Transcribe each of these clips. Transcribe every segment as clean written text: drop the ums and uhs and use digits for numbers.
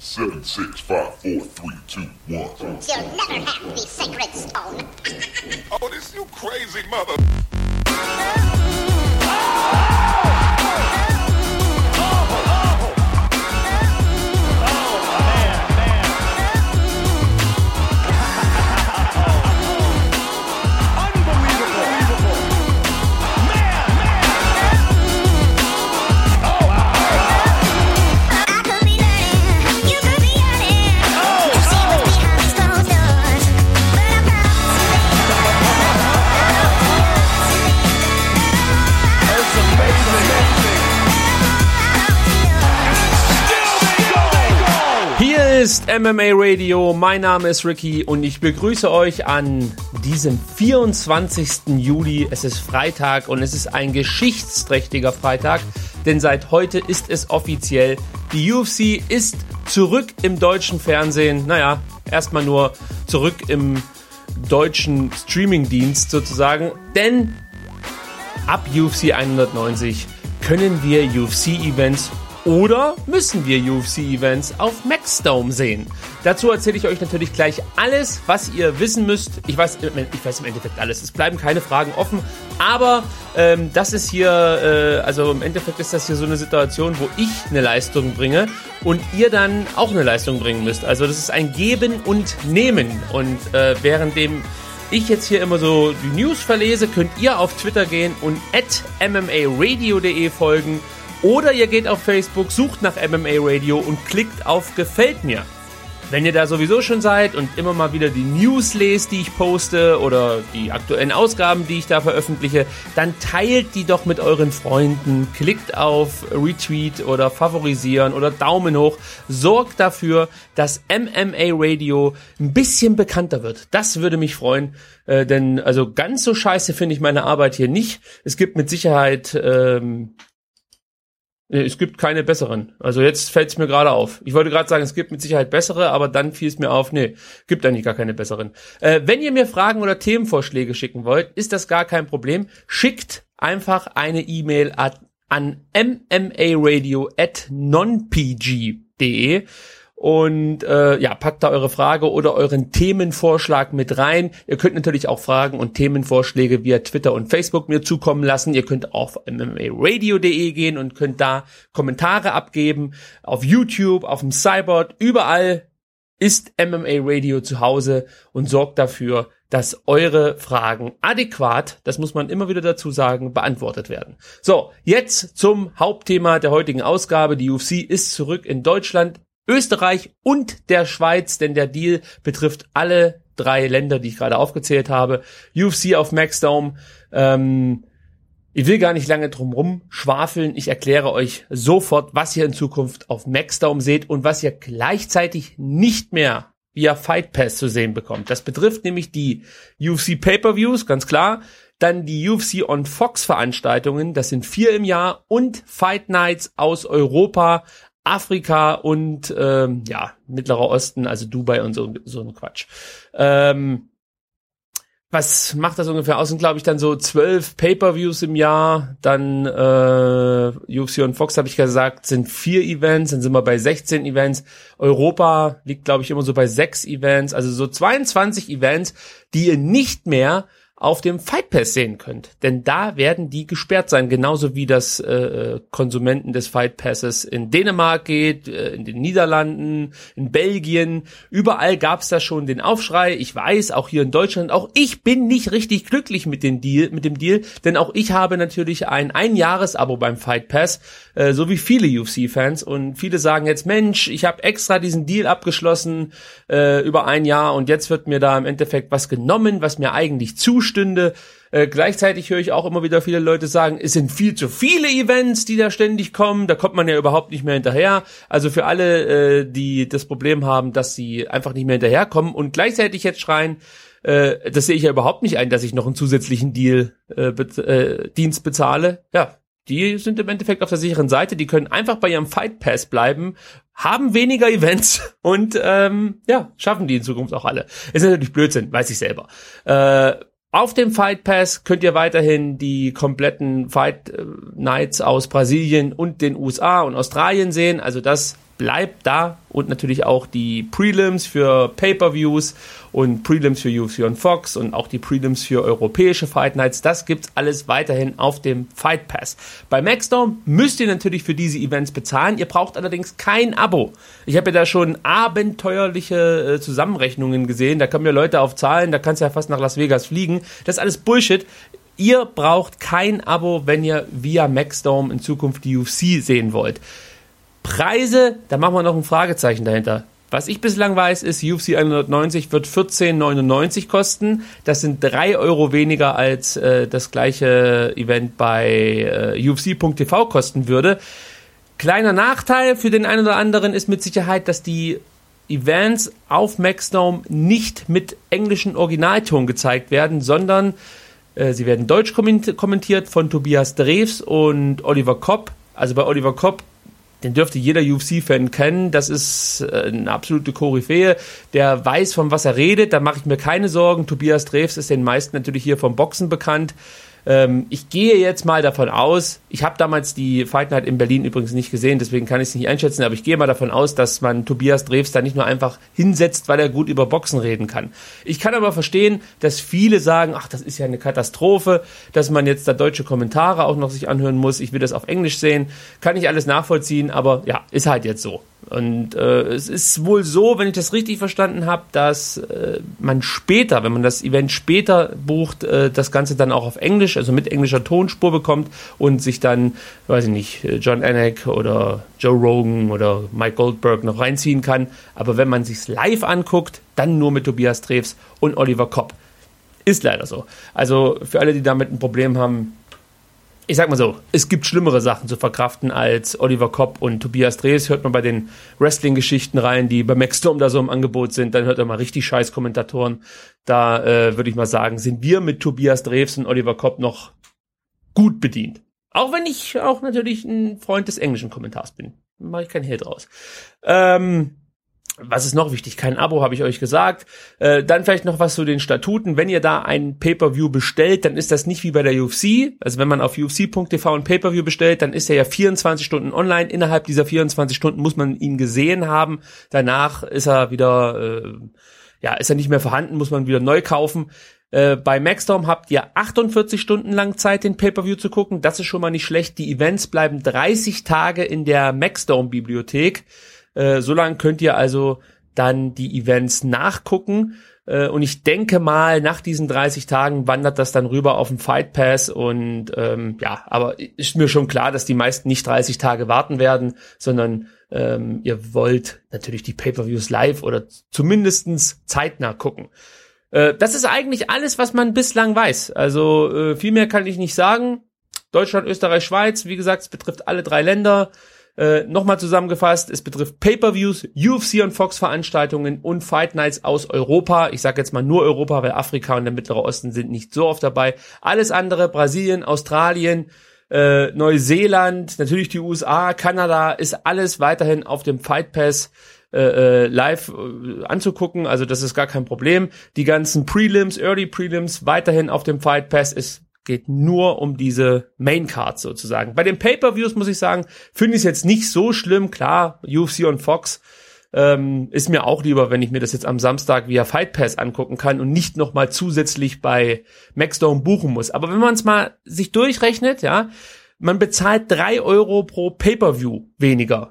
7, 6, 5, 4, 3, 2, 1. You'll never have the sacred stone. Oh, this you crazy mother... Ist MMA Radio, mein Name ist Ricky und ich begrüße euch an diesem 24. Juli. Es ist Freitag und es ist ein geschichtsträchtiger Freitag, denn seit heute ist es offiziell. Die UFC ist zurück im deutschen Fernsehen. Naja, erstmal nur zurück im deutschen Streamingdienst sozusagen, denn ab UFC 190 können wir UFC-Events oder müssen wir UFC-Events auf Maxdome sehen? Dazu erzähle ich euch natürlich gleich alles, was ihr wissen müsst. Ich weiß im Endeffekt alles. Es bleiben keine Fragen offen. Aber das ist hier, also im Endeffekt ist das hier so eine Situation, wo ich eine Leistung bringe und ihr dann auch eine Leistung bringen müsst. Also das ist ein Geben und Nehmen. Und währenddem ich jetzt hier immer so die News verlese, könnt ihr auf Twitter gehen und @mmaradio.de folgen. Oder ihr geht auf Facebook, sucht nach MMA Radio und klickt auf Gefällt mir. Wenn ihr da sowieso schon seid und immer mal wieder die News lest, die ich poste oder die aktuellen Ausgaben, die ich da veröffentliche, dann teilt die doch mit euren Freunden, klickt auf Retweet oder Favorisieren oder Daumen hoch. Sorgt dafür, dass MMA Radio ein bisschen bekannter wird. Das würde mich freuen, denn also ganz so scheiße finde ich meine Arbeit hier nicht. Es gibt mit Sicherheit... Es gibt keine besseren. Also jetzt fällt es mir gerade auf. Ich wollte gerade sagen, es gibt mit Sicherheit bessere, aber dann fiel es mir auf, gibt eigentlich gar keine besseren. Wenn ihr mir Fragen oder Themenvorschläge schicken wollt, ist das gar kein Problem. Schickt einfach eine E-Mail an mmaradio@nonpg.de und packt da eure Frage oder euren Themenvorschlag mit rein. Ihr könnt natürlich auch Fragen und Themenvorschläge via Twitter und Facebook mir zukommen lassen. Ihr könnt auf mmaradio.de gehen und könnt da Kommentare abgeben. Auf YouTube, auf dem Cyborg, überall ist MMA Radio zu Hause und sorgt dafür, dass eure Fragen adäquat, das muss man immer wieder dazu sagen, beantwortet werden. So, jetzt zum Hauptthema der heutigen Ausgabe. Die UFC ist zurück in Deutschland, Österreich und der Schweiz, denn der Deal betrifft alle 3 Länder, die ich gerade aufgezählt habe. UFC auf Maxdome. Ich will gar nicht lange drum rum schwafeln. Ich erkläre euch sofort, was ihr in Zukunft auf Maxdome seht und was ihr gleichzeitig nicht mehr via Fight Pass zu sehen bekommt. Das betrifft nämlich die UFC Pay-Per-Views, ganz klar. Dann die UFC on Fox Veranstaltungen, das sind 4 im Jahr, und Fight Nights aus Europa, Afrika und Mittlerer Osten, also Dubai und so ein Quatsch. Was macht das ungefähr aus? Sind, glaube ich, dann so 12 Pay-Per-Views im Jahr. Dann UFC on Fox, habe ich gesagt, sind 4 Events. Dann sind wir bei 16 Events. Europa liegt, glaube ich, immer so bei 6 Events. Also so 22 Events, die ihr nicht mehr auf dem Fight Pass sehen könnt. Denn da werden die gesperrt sein, genauso wie das Konsumenten des Fight Passes in Dänemark geht, in den Niederlanden, in Belgien. Überall gab's da schon den Aufschrei. Ich weiß, auch hier in Deutschland, auch ich bin nicht richtig glücklich mit dem Deal, denn auch ich habe natürlich ein Einjahresabo beim Fight Pass, so wie viele UFC-Fans. Und viele sagen jetzt, Mensch, ich habe extra diesen Deal abgeschlossen über ein Jahr und jetzt wird mir da im Endeffekt was genommen, was mir eigentlich zustünde. Gleichzeitig höre ich auch immer wieder viele Leute sagen, es sind viel zu viele Events, die da ständig kommen, da kommt man ja überhaupt nicht mehr hinterher. Also für alle, die das Problem haben, dass sie einfach nicht mehr hinterherkommen und gleichzeitig jetzt schreien, das sehe ich ja überhaupt nicht ein, dass ich noch einen zusätzlichen Dienst bezahle. Ja, die sind im Endeffekt auf der sicheren Seite, die können einfach bei ihrem Fight Pass bleiben, haben weniger Events und schaffen die in Zukunft auch alle. Ist natürlich Blödsinn, weiß ich selber. Auf dem Fight Pass könnt ihr weiterhin die kompletten Fight Nights aus Brasilien und den USA und Australien sehen. Also das bleibt da und natürlich auch die Prelims für Pay-Per-Views und Prelims für UFC on Fox und auch die Prelims für europäische Fight Nights. Das gibt's alles weiterhin auf dem Fight Pass. Bei Maxdome müsst ihr natürlich für diese Events bezahlen. Ihr braucht allerdings kein Abo. Ich habe ja da schon abenteuerliche Zusammenrechnungen gesehen. Da kommen ja Leute auf Zahlen, da kannst du ja fast nach Las Vegas fliegen. Das ist alles Bullshit. Ihr braucht kein Abo, wenn ihr via Maxdome in Zukunft die UFC sehen wollt. Preise, da machen wir noch ein Fragezeichen dahinter. Was ich bislang weiß, ist, UFC 190 wird 14,99 kosten. Das sind 3 Euro weniger als das gleiche Event bei UFC.tv kosten würde. Kleiner Nachteil für den einen oder anderen ist mit Sicherheit, dass die Events auf Maxdome nicht mit englischen Originalton gezeigt werden, sondern sie werden deutsch kommentiert von Tobias Drews und Oliver Kopp. Also bei Oliver Kopp, den dürfte jeder UFC-Fan kennen. Das ist eine absolute Koryphäe. Der weiß, von was er redet. Da mache ich mir keine Sorgen. Tobias Drews ist den meisten natürlich hier vom Boxen bekannt. Ich gehe jetzt mal davon aus, ich habe damals die Fight Night in Berlin übrigens nicht gesehen, deswegen kann ich es nicht einschätzen, aber ich gehe mal davon aus, dass man Tobias Drews da nicht nur einfach hinsetzt, weil er gut über Boxen reden kann. Ich kann aber verstehen, dass viele sagen, ach, das ist ja eine Katastrophe, dass man jetzt da deutsche Kommentare auch noch sich anhören muss, ich will das auf Englisch sehen, kann ich alles nachvollziehen, aber ja, ist halt jetzt so. Und es ist wohl so, wenn ich das richtig verstanden habe, dass man später, wenn man das Event später bucht, das Ganze dann auch auf Englisch, also mit englischer Tonspur bekommt und sich dann, weiß ich nicht, John Anik oder Joe Rogan oder Mike Goldberg noch reinziehen kann. Aber wenn man sich's live anguckt, dann nur mit Tobias Drews und Oliver Kopp. Ist leider so. Also für alle, die damit ein Problem haben, ich sag mal so, es gibt schlimmere Sachen zu verkraften als Oliver Kopp und Tobias Drews. Hört man bei den Wrestling-Geschichten rein, die bei Maxdome da so im Angebot sind, dann hört ihr mal richtig scheiß Kommentatoren. Da würde ich mal sagen, sind wir mit Tobias Drews und Oliver Kopp noch gut bedient. Auch wenn ich auch natürlich ein Freund des englischen Kommentars bin. Mache ich kein Hehl draus. Was ist noch wichtig? Kein Abo, habe ich euch gesagt. Dann vielleicht noch was zu den Statuten. Wenn ihr da ein Pay-Per-View bestellt, dann ist das nicht wie bei der UFC. Also wenn man auf UFC.tv ein Pay-Per-View bestellt, dann ist er ja 24 Stunden online. Innerhalb dieser 24 Stunden muss man ihn gesehen haben. Danach ist er wieder, ist er nicht mehr vorhanden, muss man wieder neu kaufen. Bei Maxdome habt ihr 48 Stunden lang Zeit, den Pay-Per-View zu gucken. Das ist schon mal nicht schlecht. Die Events bleiben 30 Tage in der Maxdome-Bibliothek. So lange könnt ihr also dann die Events nachgucken. Und ich denke mal, nach diesen 30 Tagen wandert das dann rüber auf den Fight Pass. Und aber ist mir schon klar, dass die meisten nicht 30 Tage warten werden, sondern ihr wollt natürlich die Pay-Per-Views live oder zumindestens zeitnah gucken. Das ist eigentlich alles, was man bislang weiß. Also viel mehr kann ich nicht sagen. Deutschland, Österreich, Schweiz, wie gesagt, es betrifft alle 3 Länder. Nochmal zusammengefasst, es betrifft Pay-Per-Views, UFC und Fox-Veranstaltungen und Fight Nights aus Europa. Ich sage jetzt mal nur Europa, weil Afrika und der Mittlere Osten sind nicht so oft dabei. Alles andere, Brasilien, Australien, Neuseeland, natürlich die USA, Kanada, ist alles weiterhin auf dem Fight Pass live anzugucken. Also das ist gar kein Problem. Die ganzen Prelims, Early Prelims, weiterhin auf dem Fight Pass. Es geht nur um diese Main-Card sozusagen. Bei den Pay-Per-Views muss ich sagen, finde ich es jetzt nicht so schlimm. Klar, UFC und Fox ist mir auch lieber, wenn ich mir das jetzt am Samstag via Fight Pass angucken kann und nicht nochmal zusätzlich bei Maxdome buchen muss. Aber wenn man es mal sich durchrechnet, ja, man bezahlt 3 Euro pro Pay-Per-View weniger.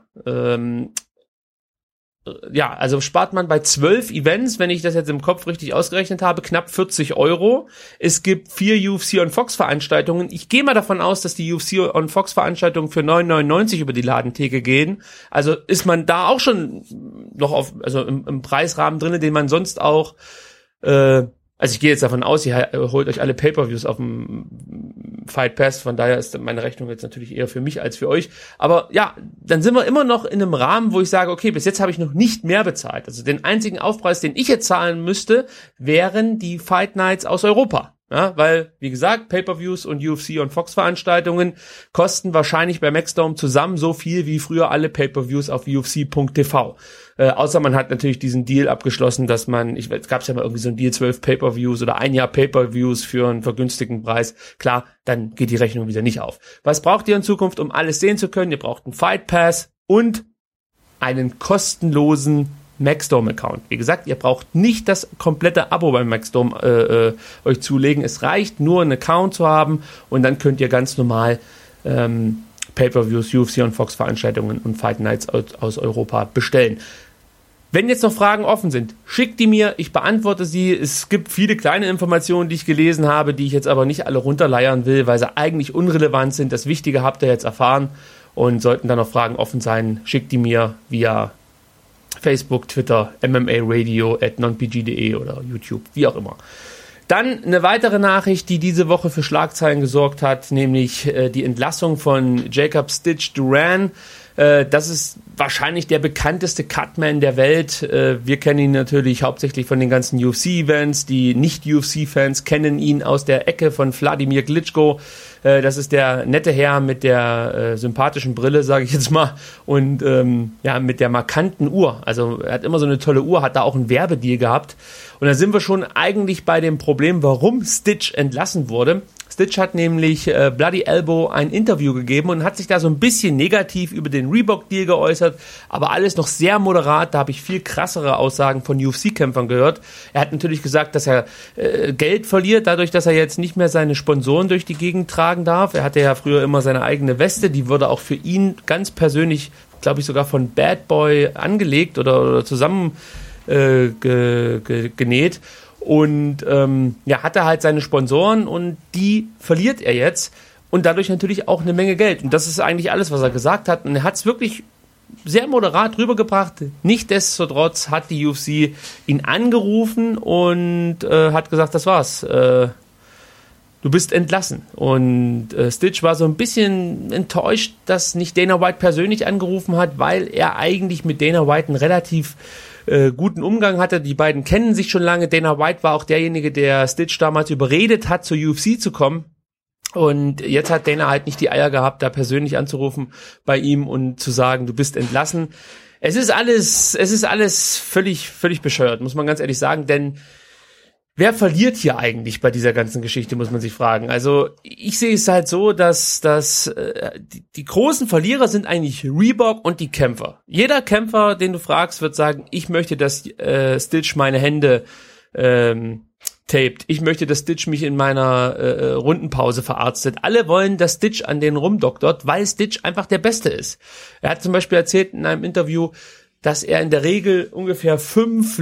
Also spart man bei 12 Events, wenn ich das jetzt im Kopf richtig ausgerechnet habe, knapp 40 Euro. Es gibt 4 UFC on Fox Veranstaltungen. Ich gehe mal davon aus, dass die UFC on Fox Veranstaltungen für 9,99 über die Ladentheke gehen. Also ist man da auch schon noch im Preisrahmen drinne, den man sonst auch, also ich gehe jetzt davon aus, ihr holt euch alle Pay-Per-Views auf dem Fight Pass, von daher ist meine Rechnung jetzt natürlich eher für mich als für euch. Aber ja, dann sind wir immer noch in einem Rahmen, wo ich sage, okay, bis jetzt habe ich noch nicht mehr bezahlt. Also den einzigen Aufpreis, den ich jetzt zahlen müsste, wären die Fight Nights aus Europa. Ja, weil, wie gesagt, Pay-Per-Views und UFC und Fox-Veranstaltungen kosten wahrscheinlich bei Maxdome zusammen so viel wie früher alle Pay-Per-Views auf UFC.tv. Außer man hat natürlich diesen Deal abgeschlossen, dass es gab ja mal irgendwie so ein Deal, 12 Pay-Per-Views oder ein Jahr Pay-Per-Views für einen vergünstigten Preis. Klar, dann geht die Rechnung wieder nicht auf. Was braucht ihr in Zukunft, um alles sehen zu können? Ihr braucht einen Fight Pass und einen kostenlosen Maxdome-Account. Wie gesagt, ihr braucht nicht das komplette Abo beim Maxdome euch zulegen. Es reicht nur, einen Account zu haben und dann könnt ihr ganz normal Pay-Per-Views, UFC und Fox-Veranstaltungen und Fight Nights aus Europa bestellen. Wenn jetzt noch Fragen offen sind, schickt die mir, ich beantworte sie. Es gibt viele kleine Informationen, die ich gelesen habe, die ich jetzt aber nicht alle runterleiern will, weil sie eigentlich unrelevant sind. Das Wichtige habt ihr jetzt erfahren und sollten da noch Fragen offen sein, schickt die mir via Facebook, Twitter, mmaradio@nonpg.de oder YouTube, wie auch immer. Dann eine weitere Nachricht, die diese Woche für Schlagzeilen gesorgt hat, nämlich die Entlassung von Jacob Stitch Duran. Das ist wahrscheinlich der bekannteste Cutman der Welt. Wir kennen ihn natürlich hauptsächlich von den ganzen UFC-Events. Die Nicht-UFC-Fans kennen ihn aus der Ecke von Wladimir Klitschko. Das ist der nette Herr mit der sympathischen Brille, sage ich jetzt mal, und mit der markanten Uhr. Also er hat immer so eine tolle Uhr, hat da auch einen Werbedeal gehabt. Und da sind wir schon eigentlich bei dem Problem, warum Stitch entlassen wurde. Stitch hat nämlich Bloody Elbow ein Interview gegeben und hat sich da so ein bisschen negativ über den Reebok-Deal geäußert, aber alles noch sehr moderat. Da habe ich viel krassere Aussagen von UFC-Kämpfern gehört. Er hat natürlich gesagt, dass er Geld verliert, dadurch, dass er jetzt nicht mehr seine Sponsoren durch die Gegend tragen darf. Er hatte ja früher immer seine eigene Weste, die wurde auch für ihn ganz persönlich, glaube ich, sogar von Bad Boy angelegt oder zusammen genäht. Und hat er halt seine Sponsoren und die verliert er jetzt und dadurch natürlich auch eine Menge Geld. Und das ist eigentlich alles, was er gesagt hat. Und er hat es wirklich sehr moderat rübergebracht. Nichtsdestotrotz hat die UFC ihn angerufen und hat gesagt, das war's. Du bist entlassen. Und Stitch war so ein bisschen enttäuscht, dass nicht Dana White persönlich angerufen hat, weil er eigentlich mit Dana White einen relativ guten Umgang hatte. Die beiden kennen sich schon lange. Dana White war auch derjenige, der Stitch damals überredet hat, zur UFC zu kommen. Und jetzt hat Dana halt nicht die Eier gehabt, da persönlich anzurufen bei ihm und zu sagen, du bist entlassen. Es ist alles völlig bescheuert, muss man ganz ehrlich sagen, denn wer verliert hier eigentlich bei dieser ganzen Geschichte, muss man sich fragen. Also ich sehe es halt so, dass die großen Verlierer sind eigentlich Reebok und die Kämpfer. Jeder Kämpfer, den du fragst, wird sagen, ich möchte, dass Stitch meine Hände taped. Ich möchte, dass Stitch mich in meiner Rundenpause verarztet. Alle wollen, dass Stitch an denen rumdoktort, weil Stitch einfach der Beste ist. Er hat zum Beispiel erzählt in einem Interview, dass er in der Regel ungefähr 5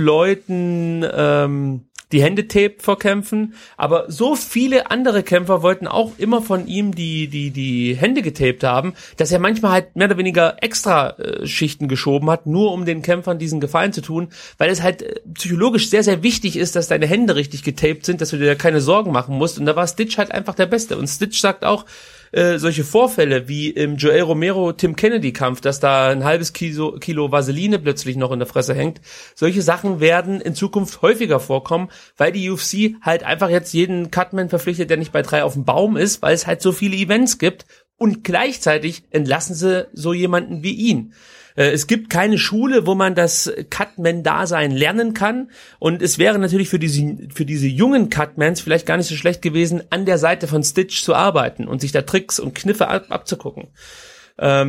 Leuten die Hände taped vor Kämpfen, aber so viele andere Kämpfer wollten auch immer von ihm die Hände getaped haben, dass er manchmal halt mehr oder weniger extra Schichten geschoben hat, nur um den Kämpfern diesen Gefallen zu tun, weil es halt psychologisch sehr, sehr wichtig ist, dass deine Hände richtig getaped sind, dass du dir da keine Sorgen machen musst, und da war Stitch halt einfach der Beste. Und Stitch sagt auch, solche Vorfälle wie im Joel Romero-Tim Kennedy-Kampf, dass da ein halbes Kilo Vaseline plötzlich noch in der Fresse hängt, solche Sachen werden in Zukunft häufiger vorkommen, weil die UFC halt einfach jetzt jeden Cutman verpflichtet, der nicht bei 3 auf dem Baum ist, weil es halt so viele Events gibt, und gleichzeitig entlassen sie so jemanden wie ihn. Es gibt keine Schule, wo man das Cutman-Dasein lernen kann, und es wäre natürlich für diese jungen Cutmans vielleicht gar nicht so schlecht gewesen, an der Seite von Stitch zu arbeiten und sich da Tricks und Kniffe abzugucken. Der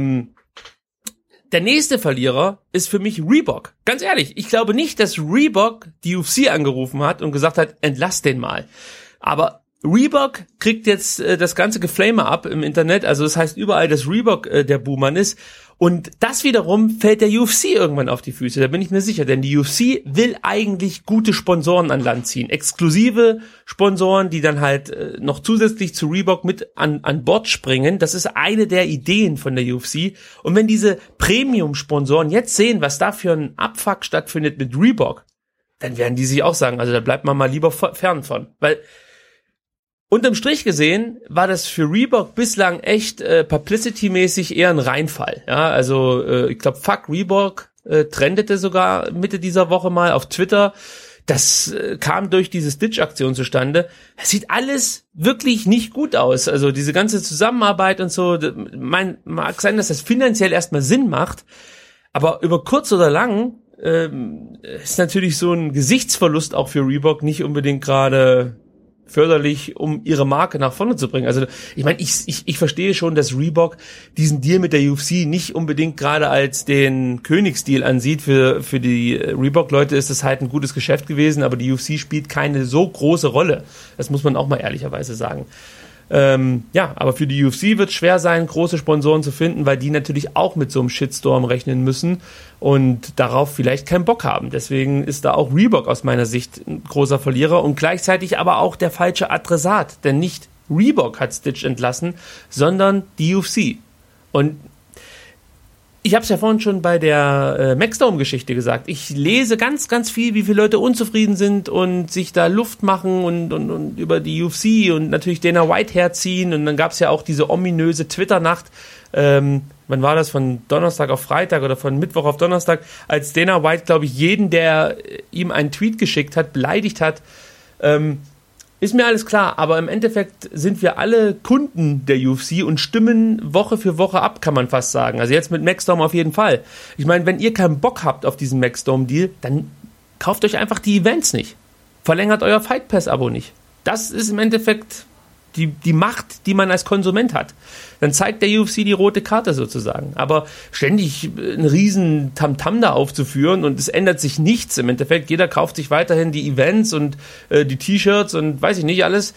nächste Verlierer ist für mich Reebok. Ganz ehrlich, ich glaube nicht, dass Reebok die UFC angerufen hat und gesagt hat, entlass den mal. Aber Reebok kriegt jetzt das ganze Geflame ab im Internet, also das heißt überall, dass Reebok der Buhmann ist, und das wiederum fällt der UFC irgendwann auf die Füße, da bin ich mir sicher, denn die UFC will eigentlich gute Sponsoren an Land ziehen, exklusive Sponsoren, die dann halt noch zusätzlich zu Reebok mit an Bord springen. Das ist eine der Ideen von der UFC, und wenn diese Premium-Sponsoren jetzt sehen, was da für ein Abfuck stattfindet mit Reebok, dann werden die sich auch sagen, also da bleibt man mal lieber fern von, weil unterm Strich gesehen war das für Reebok bislang echt publicity-mäßig eher ein Reinfall. Ja, also ich glaube, Fuck Reebok trendete sogar Mitte dieser Woche mal auf Twitter. Das kam durch diese Stitch-Aktion zustande. Es sieht alles wirklich nicht gut aus. Also diese ganze Zusammenarbeit und so, mag sein, dass das finanziell erstmal Sinn macht, aber über kurz oder lang ist natürlich so ein Gesichtsverlust auch für Reebok nicht unbedingt gerade förderlich, um ihre Marke nach vorne zu bringen. Also ich meine, ich verstehe schon, dass Reebok diesen Deal mit der UFC nicht unbedingt gerade als den Königsdeal ansieht. Für die Reebok-Leute ist das halt ein gutes Geschäft gewesen, aber die UFC spielt keine so große Rolle. Das muss man auch mal ehrlicherweise sagen. Aber für die UFC wird es schwer sein, große Sponsoren zu finden, weil die natürlich auch mit so einem Shitstorm rechnen müssen und darauf vielleicht keinen Bock haben. Deswegen ist da auch Reebok aus meiner Sicht ein großer Verlierer und gleichzeitig aber auch der falsche Adressat, denn nicht Reebok hat Stitch entlassen, sondern die UFC. Und ich habe es ja vorhin schon bei der Maxdome-Geschichte gesagt. Ich lese ganz, ganz viel, wie viele Leute unzufrieden sind und sich da Luft machen und über die UFC und natürlich Dana White herziehen. Und dann gab es ja auch diese ominöse Twitter-Nacht. Wann war das? Von Donnerstag auf Freitag oder von Mittwoch auf Donnerstag, als Dana White, glaube ich, jeden, der ihm einen Tweet geschickt hat, beleidigt hat. Ist mir alles klar, aber im Endeffekt sind wir alle Kunden der UFC und stimmen Woche für Woche ab, kann man fast sagen. Also jetzt mit Maxdome auf jeden Fall. Ich meine, wenn ihr keinen Bock habt auf diesen Maxdome-Deal, dann kauft euch einfach die Events nicht. Verlängert euer Fight Pass-Abo nicht. Das ist im Endeffekt die Macht, die man als Konsument hat. Dann zeigt der UFC die rote Karte sozusagen. Aber ständig einen riesen Tamtam da aufzuführen und es ändert sich nichts im Endeffekt. Jeder kauft sich weiterhin die Events und die T-Shirts und weiß ich nicht alles.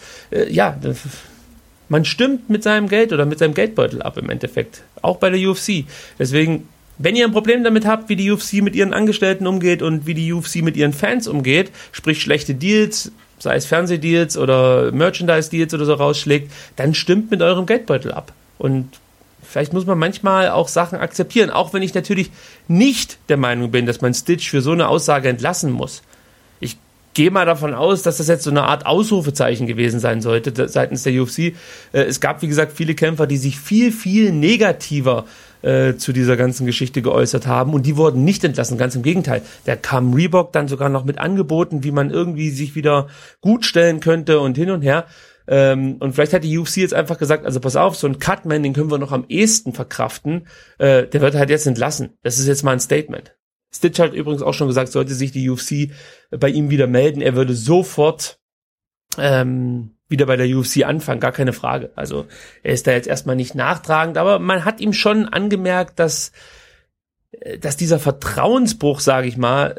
Man stimmt mit seinem Geld oder mit seinem Geldbeutel ab im Endeffekt. Auch bei der UFC. Deswegen, wenn ihr ein Problem damit habt, wie die UFC mit ihren Angestellten umgeht und wie die UFC mit ihren Fans umgeht, sprich schlechte Deals, sei es Fernsehdeals oder Merchandise-Deals oder so rausschlägt, dann stimmt mit eurem Geldbeutel ab. Und vielleicht muss man manchmal auch Sachen akzeptieren, auch wenn ich natürlich nicht der Meinung bin, dass man Stitch für so eine Aussage entlassen muss. Ich gehe mal davon aus, dass das jetzt so eine Art Ausrufezeichen gewesen sein sollte seitens der UFC. Es gab, wie gesagt, viele Kämpfer, die sich viel, viel negativer zu dieser ganzen Geschichte geäußert haben und die wurden nicht entlassen, ganz im Gegenteil. Da kam Reebok dann sogar noch mit Angeboten, wie man irgendwie sich wieder gut stellen könnte und hin und her. Und vielleicht hat die UFC jetzt einfach gesagt, also pass auf, so ein Cutman, den können wir noch am ehesten verkraften, der wird halt jetzt entlassen. Das ist jetzt mal ein Statement. Stitch hat übrigens auch schon gesagt, sollte sich die UFC bei ihm wieder melden, er würde sofort wieder bei der UFC anfangen, gar keine Frage. Also er ist da jetzt erstmal nicht nachtragend, aber man hat ihm schon angemerkt, dass dieser Vertrauensbruch, sage ich mal,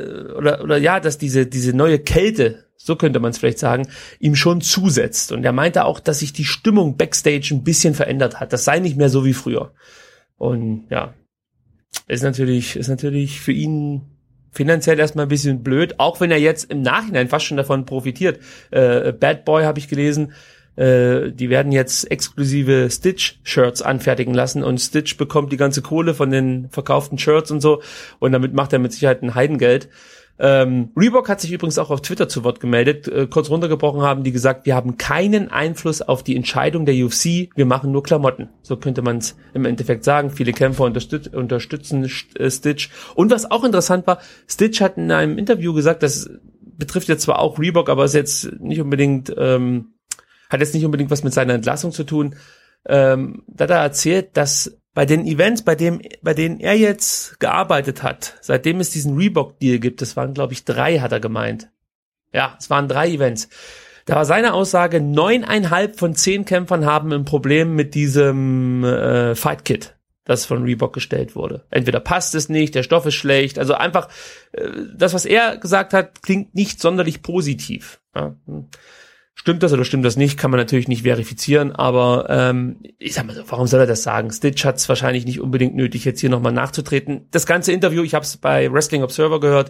dass diese neue Kälte, so könnte man es vielleicht sagen, ihm schon zusetzt. Und er meinte auch, dass sich die Stimmung Backstage ein bisschen verändert hat. Das sei nicht mehr so wie früher. Und ja, ist natürlich für ihn finanziell erstmal ein bisschen blöd, auch wenn er jetzt im Nachhinein fast schon davon profitiert. Bad Boy habe ich gelesen, die werden jetzt exklusive Stitch-Shirts anfertigen lassen und Stitch bekommt die ganze Kohle von den verkauften Shirts und so und damit macht er mit Sicherheit ein Heidengeld. Reebok hat sich übrigens auch auf Twitter zu Wort gemeldet. Kurz runtergebrochen haben die gesagt, wir haben keinen Einfluss auf die Entscheidung der UFC, wir machen nur Klamotten. So könnte man es im Endeffekt sagen. Viele Kämpfer unterstützen Stitch. Und was auch interessant war, Stitch hat in einem Interview gesagt, das betrifft jetzt zwar auch Reebok, aber ist jetzt nicht unbedingt, hat jetzt nicht unbedingt was mit seiner Entlassung zu tun. Da hat er erzählt, dass bei den Events, bei denen er jetzt gearbeitet hat, seitdem es diesen Reebok-Deal gibt, das waren, glaube ich, 3, hat er gemeint. Ja, es waren 3 Events. Da war seine Aussage, 9,5 von 10 Kämpfern haben ein Problem mit diesem Fight Kit, das von Reebok gestellt wurde. Entweder passt es nicht, der Stoff ist schlecht, also einfach, das, was er gesagt hat, klingt nicht sonderlich positiv. Ja. Stimmt das oder stimmt das nicht, kann man natürlich nicht verifizieren, aber ich sag mal so, warum soll er das sagen? Stitch hat es wahrscheinlich nicht unbedingt nötig, jetzt hier nochmal nachzutreten. Das ganze Interview, ich habe es bei Wrestling Observer gehört,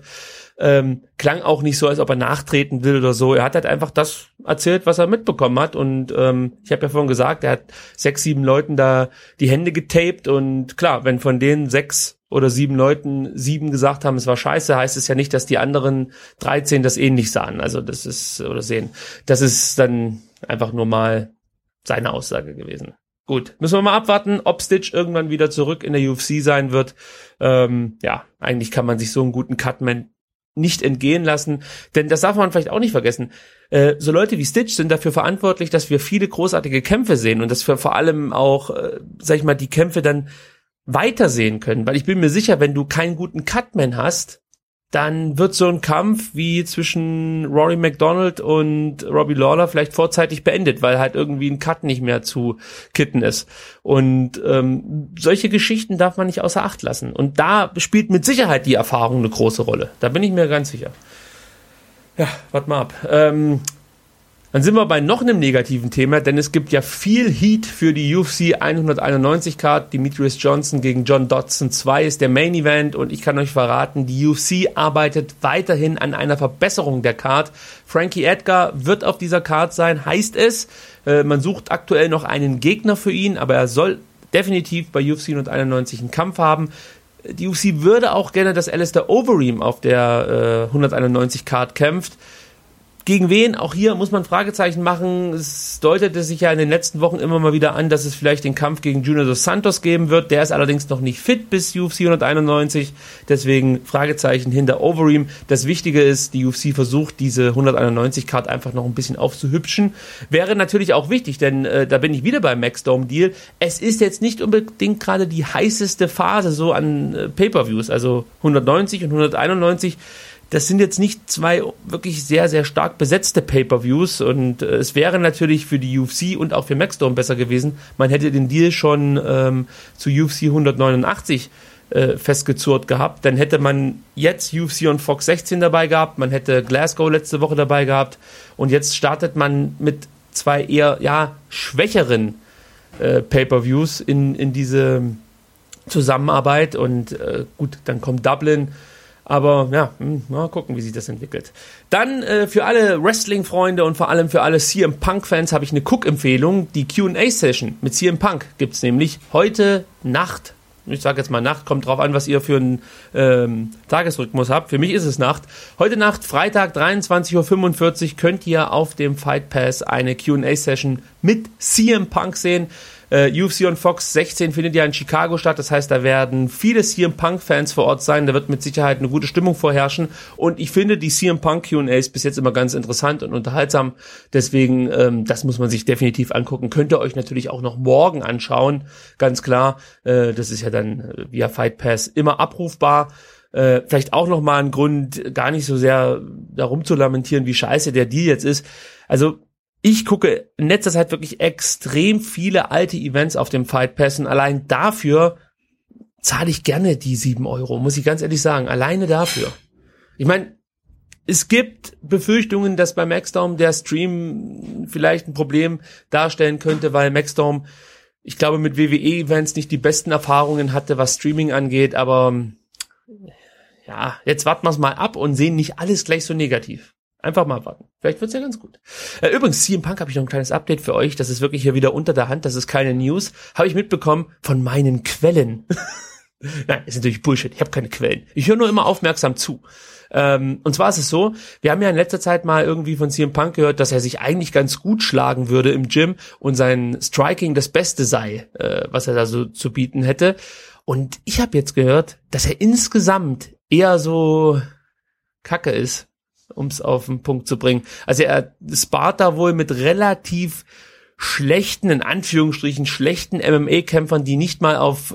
klang auch nicht so, als ob er nachtreten will oder so. Er hat halt einfach das erzählt, was er mitbekommen hat und ich habe ja vorhin gesagt, er hat 6, 7 Leuten da die Hände getaped und klar, wenn von denen 6 oder 7 Leuten 7 gesagt haben, es war scheiße, heißt es ja nicht, dass die anderen 13 das ähnlich sahen. Also das ist, oder sehen. Das ist dann einfach nur mal seine Aussage gewesen. Gut, müssen wir mal abwarten, ob Stitch irgendwann wieder zurück in der UFC sein wird. Eigentlich kann man sich so einen guten Cutman nicht entgehen lassen, denn das darf man vielleicht auch nicht vergessen. So Leute wie Stitch sind dafür verantwortlich, dass wir viele großartige Kämpfe sehen und dass wir vor allem auch, die Kämpfe dann weitersehen können, weil ich bin mir sicher, wenn du keinen guten Cutman hast, dann wird so ein Kampf wie zwischen Rory McDonald und Robbie Lawler vielleicht vorzeitig beendet, weil halt irgendwie ein Cut nicht mehr zu kitten ist. Und solche Geschichten darf man nicht außer Acht lassen. Und da spielt mit Sicherheit die Erfahrung eine große Rolle. Da bin ich mir ganz sicher. Ja, warte mal ab. Dann sind wir bei noch einem negativen Thema, denn es gibt ja viel Heat für die UFC 191 Card. Demetrius Johnson gegen John Dodson 2 ist der Main Event und ich kann euch verraten, die UFC arbeitet weiterhin an einer Verbesserung der Card. Frankie Edgar wird auf dieser Card sein, heißt es. Man sucht aktuell noch einen Gegner für ihn, aber er soll definitiv bei UFC 191 einen Kampf haben. Die UFC würde auch gerne, dass Alistair Overeem auf der 191 Card kämpft. Gegen wen? Auch hier muss man Fragezeichen machen. Es deutete sich ja in den letzten Wochen immer mal wieder an, dass es vielleicht den Kampf gegen Junior dos Santos geben wird. Der ist allerdings noch nicht fit bis UFC 191. Deswegen Fragezeichen hinter Overeem. Das Wichtige ist, die UFC versucht, diese 191-Card einfach noch ein bisschen aufzuhübschen. Wäre natürlich auch wichtig, denn da bin ich wieder beim Maxdome-Deal. Es ist jetzt nicht unbedingt gerade die heißeste Phase so an Pay-Per-Views. Also 190 und 191. Das sind jetzt nicht zwei wirklich sehr, sehr stark besetzte Pay-Per-Views und es wäre natürlich für die UFC und auch für Maxdome besser gewesen. Man hätte den Deal schon zu UFC 189 festgezurrt gehabt. Dann hätte man jetzt UFC on Fox 16 dabei gehabt, man hätte Glasgow letzte Woche dabei gehabt und jetzt startet man mit zwei eher schwächeren Pay-Per-Views in diese Zusammenarbeit und gut, dann kommt Dublin. Aber ja, mal gucken, wie sich das entwickelt. Dann für alle Wrestling-Freunde und vor allem für alle CM Punk-Fans habe ich eine Cook-Empfehlung. Die Q&A-Session mit CM Punk gibt's nämlich heute Nacht. Ich sage jetzt mal Nacht, kommt drauf an, was ihr für einen Tagesrhythmus habt. Für mich ist es Nacht. Heute Nacht, Freitag, 23:45 Uhr, könnt ihr auf dem Fight Pass eine Q&A-Session mit CM Punk sehen. UFC on Fox 16 findet ja in Chicago statt, das heißt, da werden viele CM Punk-Fans vor Ort sein, da wird mit Sicherheit eine gute Stimmung vorherrschen und ich finde die CM Punk Q&As bis jetzt immer ganz interessant und unterhaltsam, deswegen, das muss man sich definitiv angucken, könnt ihr euch natürlich auch noch morgen anschauen, ganz klar, das ist ja dann via Fight Pass immer abrufbar. Vielleicht auch nochmal ein Grund, gar nicht so sehr darum zu lamentieren, wie scheiße der Deal jetzt ist, also ich gucke in letzter Zeit wirklich extrem viele alte Events auf dem Fight Pass und allein dafür zahle ich gerne die 7 Euro, muss ich ganz ehrlich sagen. Alleine dafür. Ich meine, es gibt Befürchtungen, dass bei Maxdome der Stream vielleicht ein Problem darstellen könnte, weil Maxdome, ich glaube, mit WWE-Events nicht die besten Erfahrungen hatte, was Streaming angeht, aber ja, jetzt warten wir es mal ab und sehen nicht alles gleich so negativ. Einfach mal warten. Vielleicht wird's ja ganz gut. Übrigens, CM Punk habe ich noch ein kleines Update für euch. Das ist wirklich hier wieder unter der Hand. Das ist keine News. Habe ich mitbekommen von meinen Quellen. Nein, ist natürlich Bullshit. Ich habe keine Quellen. Ich höre nur immer aufmerksam zu. Und zwar ist es so, wir haben ja in letzter Zeit mal irgendwie von CM Punk gehört, dass er sich eigentlich ganz gut schlagen würde im Gym und sein Striking das Beste sei, was er da so zu bieten hätte. Und ich habe jetzt gehört, dass er insgesamt eher so kacke ist, um es auf den Punkt zu bringen. Also er spart da wohl mit relativ schlechten, in Anführungsstrichen schlechten MMA-Kämpfern, die nicht mal auf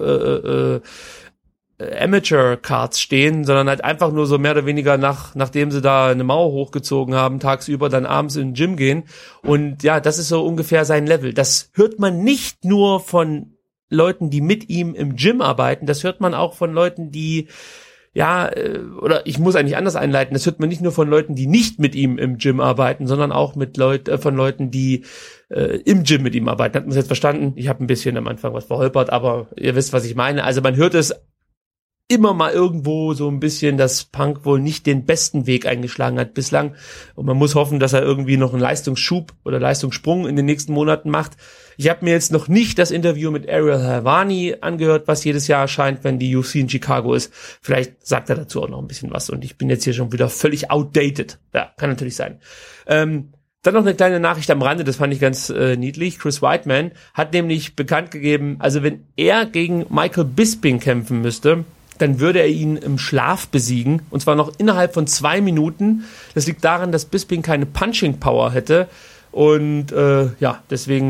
Amateur-Cards stehen, sondern halt einfach nur so mehr oder weniger nachdem sie da eine Mauer hochgezogen haben, tagsüber dann abends in den Gym gehen. Und ja, das ist so ungefähr sein Level. Das hört man nicht nur von Leuten, die mit ihm im Gym arbeiten, das hört man auch von Leuten, die oder ich muss eigentlich anders einleiten, das hört man nicht nur von Leuten, die nicht mit ihm im Gym arbeiten, sondern auch von Leuten, die im Gym mit ihm arbeiten. Hat man es jetzt verstanden? Ich habe ein bisschen am Anfang was verholpert, aber ihr wisst, was ich meine. Also man hört es immer mal irgendwo so ein bisschen, dass Punk wohl nicht den besten Weg eingeschlagen hat bislang und man muss hoffen, dass er irgendwie noch einen Leistungsschub oder Leistungssprung in den nächsten Monaten macht. Ich habe mir jetzt noch nicht das Interview mit Ariel Helwani angehört, was jedes Jahr erscheint, wenn die UFC in Chicago ist. Vielleicht sagt er dazu auch noch ein bisschen was und ich bin jetzt hier schon wieder völlig outdated. Ja, kann natürlich sein. Dann noch eine kleine Nachricht am Rande, das fand ich ganz niedlich. Chris Weidman hat nämlich bekannt gegeben, also wenn er gegen Michael Bisping kämpfen müsste, dann würde er ihn im Schlaf besiegen, und zwar noch innerhalb von 2 Minuten. Das liegt daran, dass Bisping keine Punching Power hätte und deswegen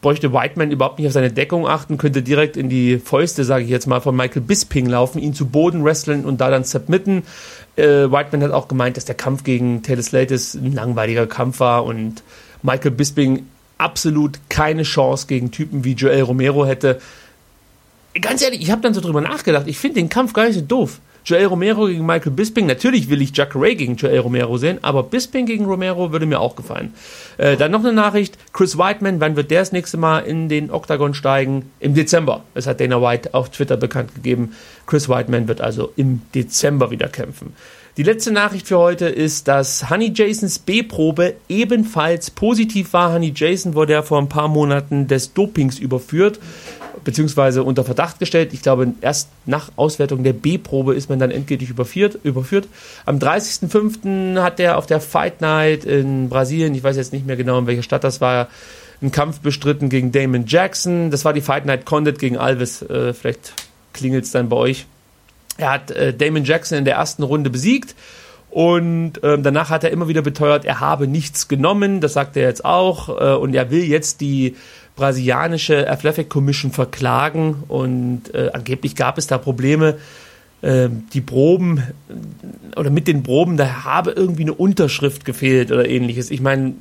bräuchte Whiteman überhaupt nicht auf seine Deckung achten, könnte direkt in die Fäuste, sage ich jetzt mal, von Michael Bisping laufen, ihn zu Boden wresteln und da dann submitten. Whiteman hat auch gemeint, dass der Kampf gegen Taylor Slatus ein langweiliger Kampf war und Michael Bisping absolut keine Chance gegen Typen wie Joel Romero hätte. Ganz ehrlich, ich habe dann so drüber nachgedacht, ich finde den Kampf gar nicht so doof. Joel Romero gegen Michael Bisping, natürlich will ich Jacare gegen Joel Romero sehen, aber Bisping gegen Romero würde mir auch gefallen. Dann noch eine Nachricht, Chris Weidman, wann wird der das nächste Mal in den Oktagon steigen? Im Dezember. Das hat Dana White auf Twitter bekannt gegeben. Chris Weidman wird also im Dezember wieder kämpfen. Die letzte Nachricht für heute ist, dass Honey Jasons B-Probe ebenfalls positiv war. Honey Jason wurde ja vor ein paar Monaten des Dopings überführt, beziehungsweise unter Verdacht gestellt. Ich glaube, erst nach Auswertung der B-Probe ist man dann endgültig überführt. Am 30.05. hat er auf der Fight Night in Brasilien, ich weiß jetzt nicht mehr genau, in welcher Stadt das war, einen Kampf bestritten gegen Damon Jackson. Das war die Fight Night Condit gegen Alves. Vielleicht klingelt es dann bei euch. Er hat Damon Jackson in der ersten Runde besiegt und danach hat er immer wieder beteuert, er habe nichts genommen. Das sagt er jetzt auch und er will jetzt die brasilianische Athletic Commission verklagen und angeblich gab es da Probleme. Die Proben oder mit den Proben, da habe irgendwie eine Unterschrift gefehlt oder ähnliches. Ich meine,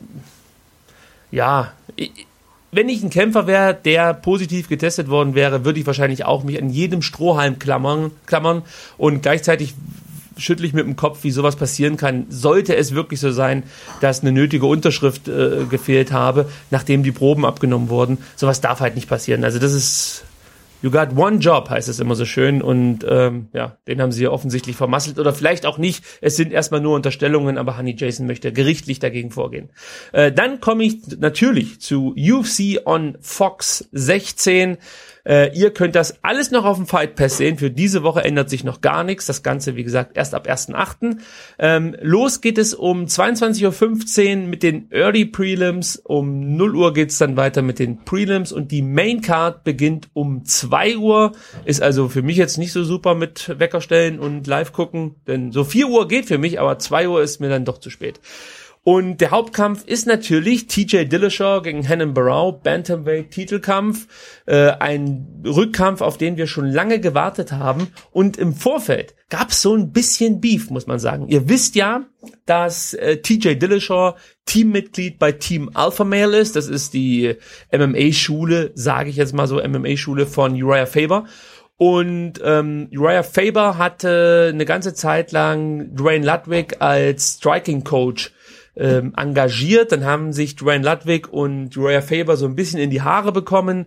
ja, wenn ich ein Kämpfer wäre, der positiv getestet worden wäre, würde ich wahrscheinlich auch mich an jedem Strohhalm klammern und gleichzeitig schüttle ich mit dem Kopf, wie sowas passieren kann. Sollte es wirklich so sein, dass eine nötige Unterschrift gefehlt habe, nachdem die Proben abgenommen wurden, sowas darf halt nicht passieren. Also das ist, you got one job, heißt es immer so schön und den haben sie ja offensichtlich vermasselt oder vielleicht auch nicht. Es sind erstmal nur Unterstellungen, aber Honey Jason möchte gerichtlich dagegen vorgehen. Dann komme ich natürlich zu UFC on Fox 16. Ihr könnt das alles noch auf dem Fight Pass sehen. Für diese Woche ändert sich noch gar nichts. Das Ganze, wie gesagt, erst ab 1.8. Los geht es um 22.15 Uhr mit den Early Prelims. Um 0 Uhr geht's dann weiter mit den Prelims und die Main Card beginnt um 2 Uhr. Ist also für mich jetzt nicht so super mit Weckerstellen und live gucken, denn so 4 Uhr geht für mich, aber 2 Uhr ist mir dann doch zu spät. Und der Hauptkampf ist natürlich TJ Dillashaw gegen Renan Barão, Bantamweight-Titelkampf. Ein Rückkampf, auf den wir schon lange gewartet haben. Und im Vorfeld gab es so ein bisschen Beef, muss man sagen. Ihr wisst ja, dass TJ Dillashaw Teammitglied bei Team Alpha Male ist. Das ist die MMA-Schule, sage ich jetzt mal so, MMA-Schule von Uriah Faber. Und Uriah Faber hatte eine ganze Zeit lang Duane Ludwig als Striking-Coach engagiert, dann haben sich Duane Ludwig und Uriah Faber so ein bisschen in die Haare bekommen.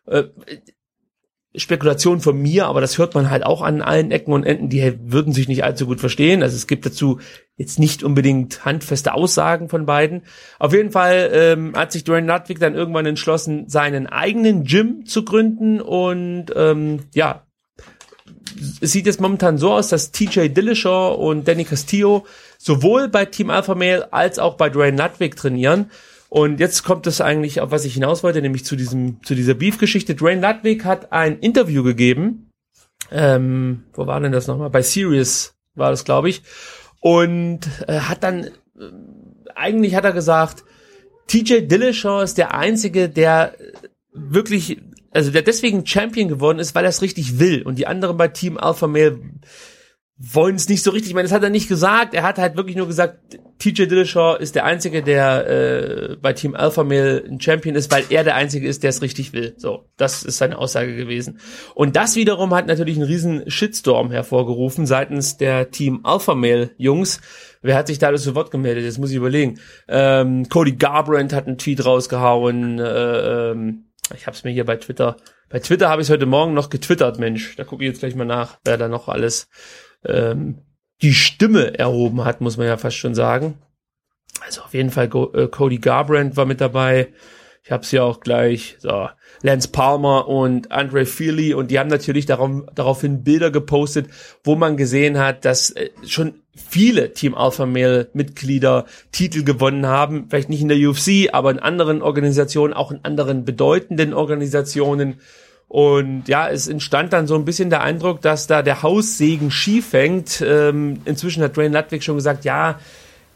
Spekulation von mir, aber das hört man halt auch an allen Ecken und Enden, die würden sich nicht allzu gut verstehen. Also es gibt dazu jetzt nicht unbedingt handfeste Aussagen von beiden. Auf jeden Fall hat sich Duane Ludwig dann irgendwann entschlossen, seinen eigenen Gym zu gründen und es sieht jetzt momentan so aus, dass TJ Dillashaw und Danny Castillo sowohl bei Team Alpha Male als auch bei Duane Ludwig trainieren. Und jetzt kommt es eigentlich, auf was ich hinaus wollte, nämlich zu dieser Beef-Geschichte. Duane Ludwig hat ein Interview gegeben. Wo war denn das nochmal? Bei Sirius war das, glaube ich. Und hat dann, eigentlich hat er gesagt, TJ Dillashaw ist der Einzige, der wirklich, also der deswegen Champion geworden ist, weil er es richtig will. Und die anderen bei Team Alpha Male wollen es nicht so richtig. Ich meine, das hat er nicht gesagt. Er hat halt wirklich nur gesagt, TJ Dillashaw ist der Einzige, der bei Team Alpha Male ein Champion ist, weil er der Einzige ist, der es richtig will. So, das ist seine Aussage gewesen. Und das wiederum hat natürlich einen riesen Shitstorm hervorgerufen seitens der Team Alpha Male Jungs. Wer hat sich da alles zu Wort gemeldet? Jetzt muss ich überlegen. Cody Garbrandt hat einen Tweet rausgehauen. Ich hab's mir hier bei Twitter habe ich es heute Morgen noch getwittert, Mensch. Da gucke ich jetzt gleich mal nach, wer da noch alles die Stimme erhoben hat, muss man ja fast schon sagen. Also auf jeden Fall Cody Garbrandt war mit dabei. Ich hab's hier auch gleich. So, Lance Palmer und Andre Feely, und die haben natürlich daraufhin Bilder gepostet, wo man gesehen hat, dass schon viele Team Alpha Male Mitglieder Titel gewonnen haben. Vielleicht nicht in der UFC, aber in anderen Organisationen, auch in anderen bedeutenden Organisationen. Und ja, es entstand dann so ein bisschen der Eindruck, dass da der Haussegen schief hängt. Inzwischen hat Duane Ludwig schon gesagt, ja,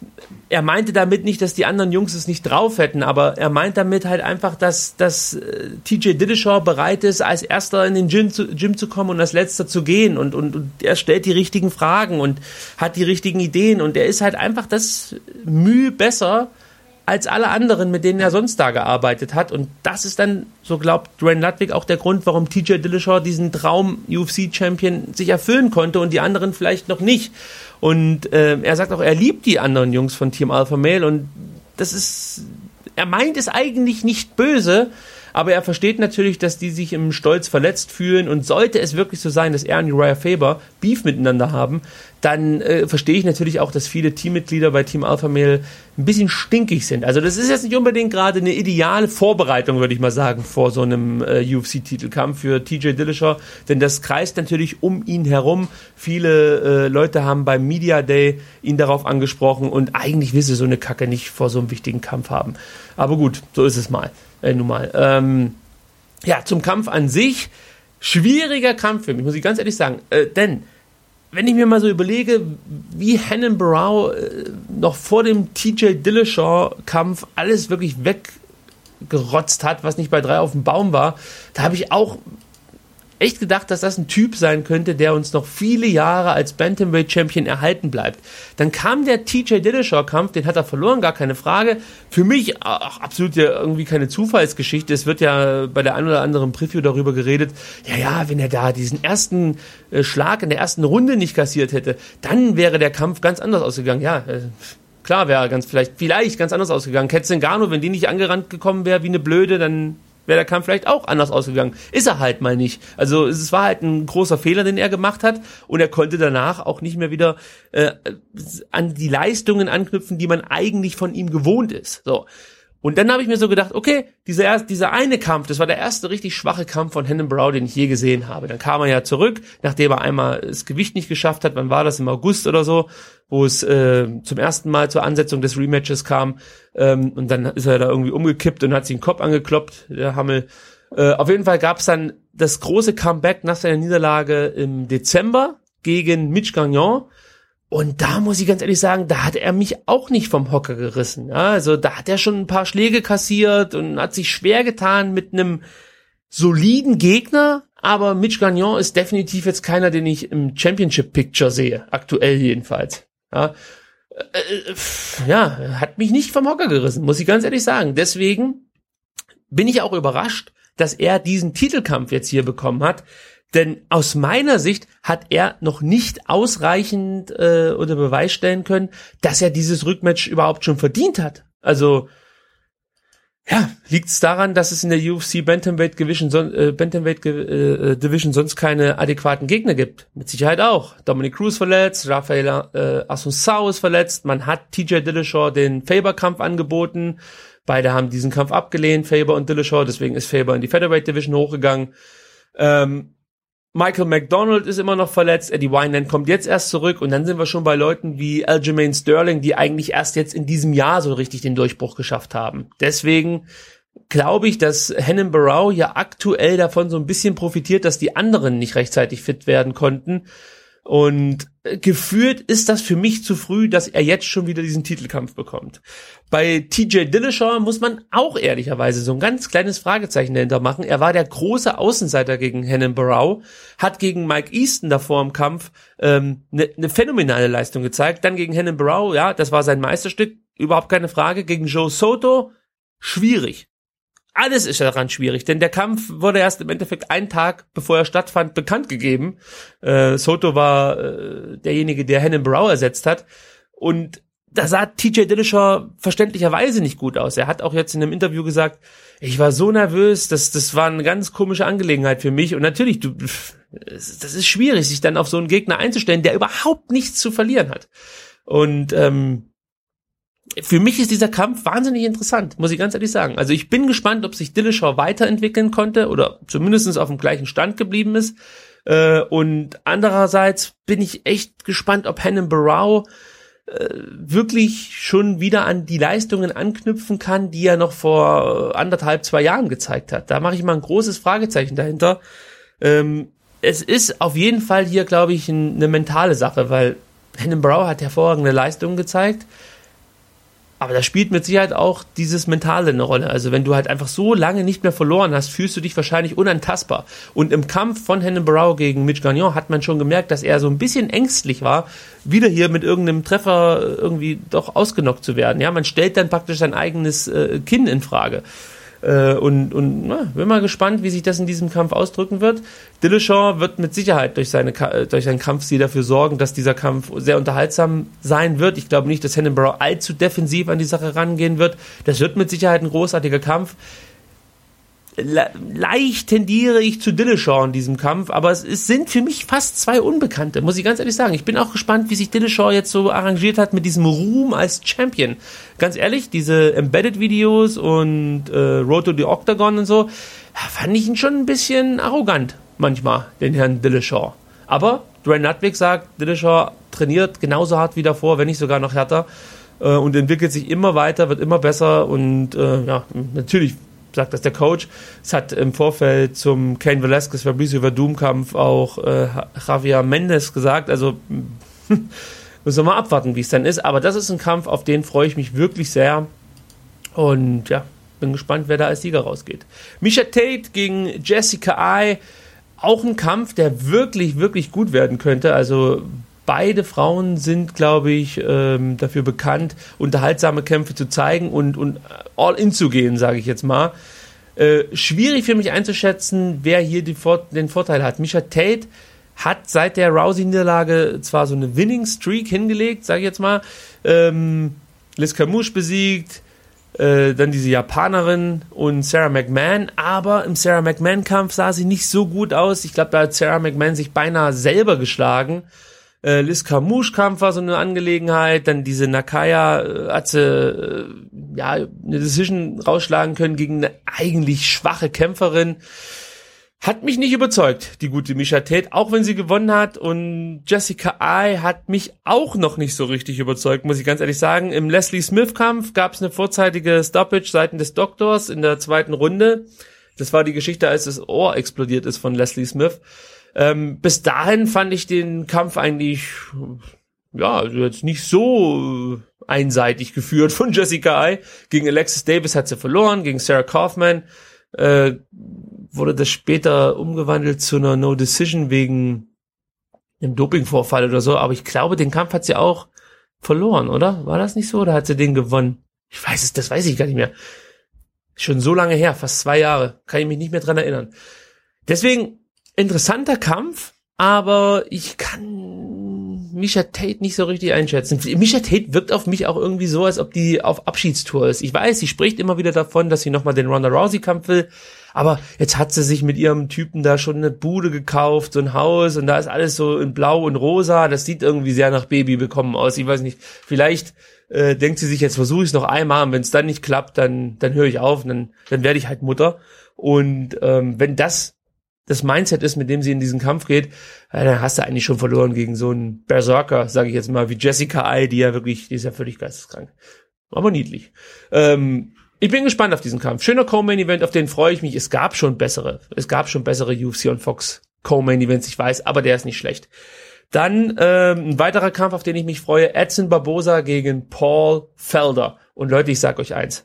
er meinte damit nicht, dass die anderen Jungs es nicht drauf hätten, aber er meint damit halt einfach, dass TJ Dillashaw bereit ist, als Erster in den Gym zu kommen und als Letzter zu gehen und er stellt die richtigen Fragen und hat die richtigen Ideen und er ist halt einfach das Mühe besser als alle anderen, mit denen er sonst da gearbeitet hat. Und das ist dann, so glaubt Duane Ludwig, auch der Grund, warum TJ Dillashaw diesen Traum UFC-Champion sich erfüllen konnte und die anderen vielleicht noch nicht. Und er sagt auch, er liebt die anderen Jungs von Team Alpha Male und das ist, er meint es eigentlich nicht böse, aber er versteht natürlich, dass die sich im Stolz verletzt fühlen und sollte es wirklich so sein, dass er und Uriah Faber Beef miteinander haben, dann verstehe ich natürlich auch, dass viele Teammitglieder bei Team Alpha Male ein bisschen stinkig sind. Also das ist jetzt nicht unbedingt gerade eine ideale Vorbereitung, würde ich mal sagen, vor so einem UFC-Titelkampf für TJ Dillashaw, denn das kreist natürlich um ihn herum. Viele Leute haben beim Media Day ihn darauf angesprochen und eigentlich will sie so eine Kacke nicht vor so einem wichtigen Kampf haben. Aber gut, so ist es mal. Nun mal. Ja, zum Kampf an sich. Schwieriger Kampf für mich, muss ich ganz ehrlich sagen. Denn, wenn ich mir mal so überlege, wie Renan Barão noch vor dem TJ Dillashaw-Kampf alles wirklich weggerotzt hat, was nicht bei 3 auf dem Baum war, da habe ich auch echt gedacht, dass das ein Typ sein könnte, der uns noch viele Jahre als Bantamweight-Champion erhalten bleibt. Dann kam der TJ Dillashaw-Kampf, den hat er verloren, gar keine Frage. Für mich absolut ja irgendwie keine Zufallsgeschichte. Es wird ja bei der einen oder anderen Preview darüber geredet, ja, wenn er da diesen ersten Schlag in der ersten Runde nicht kassiert hätte, dann wäre der Kampf ganz anders ausgegangen. Ja, klar wäre er vielleicht ganz anders ausgegangen. Cat Zingano, wenn die nicht angerannt gekommen wäre wie eine Blöde, dann wäre der Kampf vielleicht auch anders ausgegangen. Ist er halt mal nicht. Also es war halt ein großer Fehler, den er gemacht hat und er konnte danach auch nicht mehr wieder an die Leistungen anknüpfen, die man eigentlich von ihm gewohnt ist. So. Und dann habe ich mir so gedacht, okay, dieser eine Kampf, das war der erste richtig schwache Kampf von Renan Barão, den ich je gesehen habe. Dann kam er ja zurück, nachdem er einmal das Gewicht nicht geschafft hat. Wann war das? Im August oder so, wo es zum ersten Mal zur Ansetzung des Rematches kam. Und dann ist er da irgendwie umgekippt und hat sich den Kopf angekloppt, der Hammel. Auf jeden Fall gab es dann das große Comeback nach seiner Niederlage im Dezember gegen Mitch Gagnon. Und da muss ich ganz ehrlich sagen, da hat er mich auch nicht vom Hocker gerissen. Ja, also da hat er schon ein paar Schläge kassiert und hat sich schwer getan mit einem soliden Gegner. Aber Mitch Gagnon ist definitiv jetzt keiner, den ich im Championship-Picture sehe. Aktuell jedenfalls. Ja, hat mich nicht vom Hocker gerissen, muss ich ganz ehrlich sagen. Deswegen bin ich auch überrascht, dass er diesen Titelkampf jetzt hier bekommen hat. Denn aus meiner Sicht hat er noch nicht ausreichend unter Beweis stellen können, dass er dieses Rückmatch überhaupt schon verdient hat. Also, ja, liegt es daran, dass es in der UFC Bantamweight Division sonst keine adäquaten Gegner gibt? Mit Sicherheit auch. Dominic Cruz verletzt, Rafael Assunção ist verletzt, man hat TJ Dillashaw den Faber-Kampf angeboten. Beide haben diesen Kampf abgelehnt, Faber und Dillashaw, deswegen ist Faber in die Featherweight Division hochgegangen. Michael McDonald ist immer noch verletzt, Eddie Wineland kommt jetzt erst zurück und dann sind wir schon bei Leuten wie Aljamain Sterling, die eigentlich erst jetzt in diesem Jahr so richtig den Durchbruch geschafft haben. Deswegen glaube ich, dass Renan Barão ja aktuell davon so ein bisschen profitiert, dass die anderen nicht rechtzeitig fit werden konnten. Und gefühlt ist das für mich zu früh, dass er jetzt schon wieder diesen Titelkampf bekommt. Bei TJ Dillashaw muss man auch ehrlicherweise so ein ganz kleines Fragezeichen dahinter machen. Er war der große Außenseiter gegen Renan Barão, hat gegen Mike Easton davor im Kampf eine phänomenale Leistung gezeigt. Dann gegen Renan Barão, ja, das war sein Meisterstück, überhaupt keine Frage. Gegen Joe Soto, schwierig. Alles ist daran schwierig, denn der Kampf wurde erst im Endeffekt einen Tag, bevor er stattfand, bekannt gegeben. Soto war derjenige, der Renan Barão ersetzt hat. Und da sah TJ Dillashaw verständlicherweise nicht gut aus. Er hat auch jetzt in einem Interview gesagt, ich war so nervös, das war eine ganz komische Angelegenheit für mich. Und natürlich, das ist schwierig, sich dann auf so einen Gegner einzustellen, der überhaupt nichts zu verlieren hat. Und für mich ist dieser Kampf wahnsinnig interessant, muss ich ganz ehrlich sagen. Also ich bin gespannt, ob sich Dillashaw weiterentwickeln konnte oder zumindest auf dem gleichen Stand geblieben ist. Und andererseits bin ich echt gespannt, ob Renan Barão wirklich schon wieder an die Leistungen anknüpfen kann, die er noch vor 1,5, 2 Jahren gezeigt hat. Da mache ich mal ein großes Fragezeichen dahinter. Es ist auf jeden Fall hier, glaube ich, eine mentale Sache, weil Renan Barão hat hervorragende Leistungen gezeigt, Aber da spielt mit Sicherheit auch dieses Mentale eine Rolle. Also wenn du halt einfach so lange nicht mehr verloren hast, fühlst du dich wahrscheinlich unantastbar. Und im Kampf von Renan Barão gegen Mitch Gagnon hat man schon gemerkt, dass er so ein bisschen ängstlich war, wieder hier mit irgendeinem Treffer irgendwie doch ausgenockt zu werden. Ja, man stellt dann praktisch sein eigenes Kinn in Frage. Und bin mal gespannt, wie sich das in diesem Kampf ausdrücken wird. Dillashaw wird mit Sicherheit durch seinen Kampfstil dafür sorgen, dass dieser Kampf sehr unterhaltsam sein wird. Ich glaube nicht, dass Renan Barão allzu defensiv an die Sache rangehen wird. Das wird mit Sicherheit ein großartiger Kampf. Leicht tendiere ich zu Dillashaw in diesem Kampf, aber es sind für mich fast zwei Unbekannte, muss ich ganz ehrlich sagen. Ich bin auch gespannt, wie sich Dillashaw jetzt so arrangiert hat mit diesem Ruhm als Champion. Ganz ehrlich, diese Embedded-Videos und Road to the Octagon und so, fand ich ihn schon ein bisschen arrogant manchmal, den Herrn Dillashaw. Aber Duane Ludwig sagt, Dillashaw trainiert genauso hart wie davor, wenn nicht sogar noch härter, und entwickelt sich immer weiter, wird immer besser und natürlich sagt das der Coach. Es hat im Vorfeld zum Cain Velasquez Fabricio Werdum Kampf auch Javier Mendez gesagt, also müssen wir mal abwarten, wie es dann ist, aber das ist ein Kampf, auf den freue ich mich wirklich sehr und ja, bin gespannt, wer da als Sieger rausgeht. Miesha Tate gegen Jessica Eye, auch ein Kampf, der wirklich, wirklich gut werden könnte, also beide Frauen sind, glaube ich, dafür bekannt, unterhaltsame Kämpfe zu zeigen und all in zu gehen, sage ich jetzt mal. Schwierig für mich einzuschätzen, wer hier den Vorteil hat. Miesha Tate hat seit der Rousey-Niederlage zwar so eine Winning-Streak hingelegt, sage ich jetzt mal, Liz Carmouche besiegt, dann diese Japanerin und Sarah McMahon, aber im Sarah McMahon-Kampf sah sie nicht so gut aus. Ich glaube, da hat Sarah McMahon sich beinahe selber geschlagen. Liz Carmouche-Kampf war so eine Angelegenheit, dann diese Nakaya hat sie eine Decision rausschlagen können gegen eine eigentlich schwache Kämpferin. Hat mich nicht überzeugt, die gute Miesha Tate, auch wenn sie gewonnen hat, und Jessica Eye hat mich auch noch nicht so richtig überzeugt, muss ich ganz ehrlich sagen. Im Leslie Smith-Kampf gab es eine vorzeitige Stoppage seitens des Doktors in der zweiten Runde. Das war die Geschichte, als das Ohr explodiert ist von Leslie Smith. Bis dahin fand ich den Kampf eigentlich, jetzt nicht so einseitig geführt von Jessica Eye. Gegen Alexis Davis hat sie verloren, gegen Sarah Kaufman wurde das später umgewandelt zu einer No-Decision wegen einem Dopingvorfall oder so, aber ich glaube, den Kampf hat sie auch verloren, oder? War das nicht so, oder hat sie den gewonnen? Das weiß ich gar nicht mehr. Schon so lange her, fast 2 Jahre, kann ich mich nicht mehr dran erinnern. Deswegen, interessanter Kampf, aber ich kann Miesha Tate nicht so richtig einschätzen. Miesha Tate wirkt auf mich auch irgendwie so, als ob die auf Abschiedstour ist. Ich weiß, sie spricht immer wieder davon, dass sie nochmal den Ronda Rousey-Kampf will, aber jetzt hat sie sich mit ihrem Typen da schon eine Bude gekauft, so ein Haus, und da ist alles so in Blau und Rosa. Das sieht irgendwie sehr nach Baby bekommen aus. Ich weiß nicht, vielleicht denkt sie sich, jetzt versuche ich es noch einmal, und wenn es dann nicht klappt, dann höre ich auf, und dann werde ich halt Mutter. Und wenn das Mindset ist, mit dem sie in diesen Kampf geht, dann hast du eigentlich schon verloren gegen so einen Berserker, sage ich jetzt mal, wie Jessica Eye, die ist ja völlig geisteskrank. Aber niedlich. Ich bin gespannt auf diesen Kampf. Schöner Co-Main-Event, auf den freue ich mich. Es gab schon bessere UFC und Fox Co-Main-Events, ich weiß, aber der ist nicht schlecht. Dann ein weiterer Kampf, auf den ich mich freue, Edson Barboza gegen Paul Felder. Und Leute, ich sag euch eins.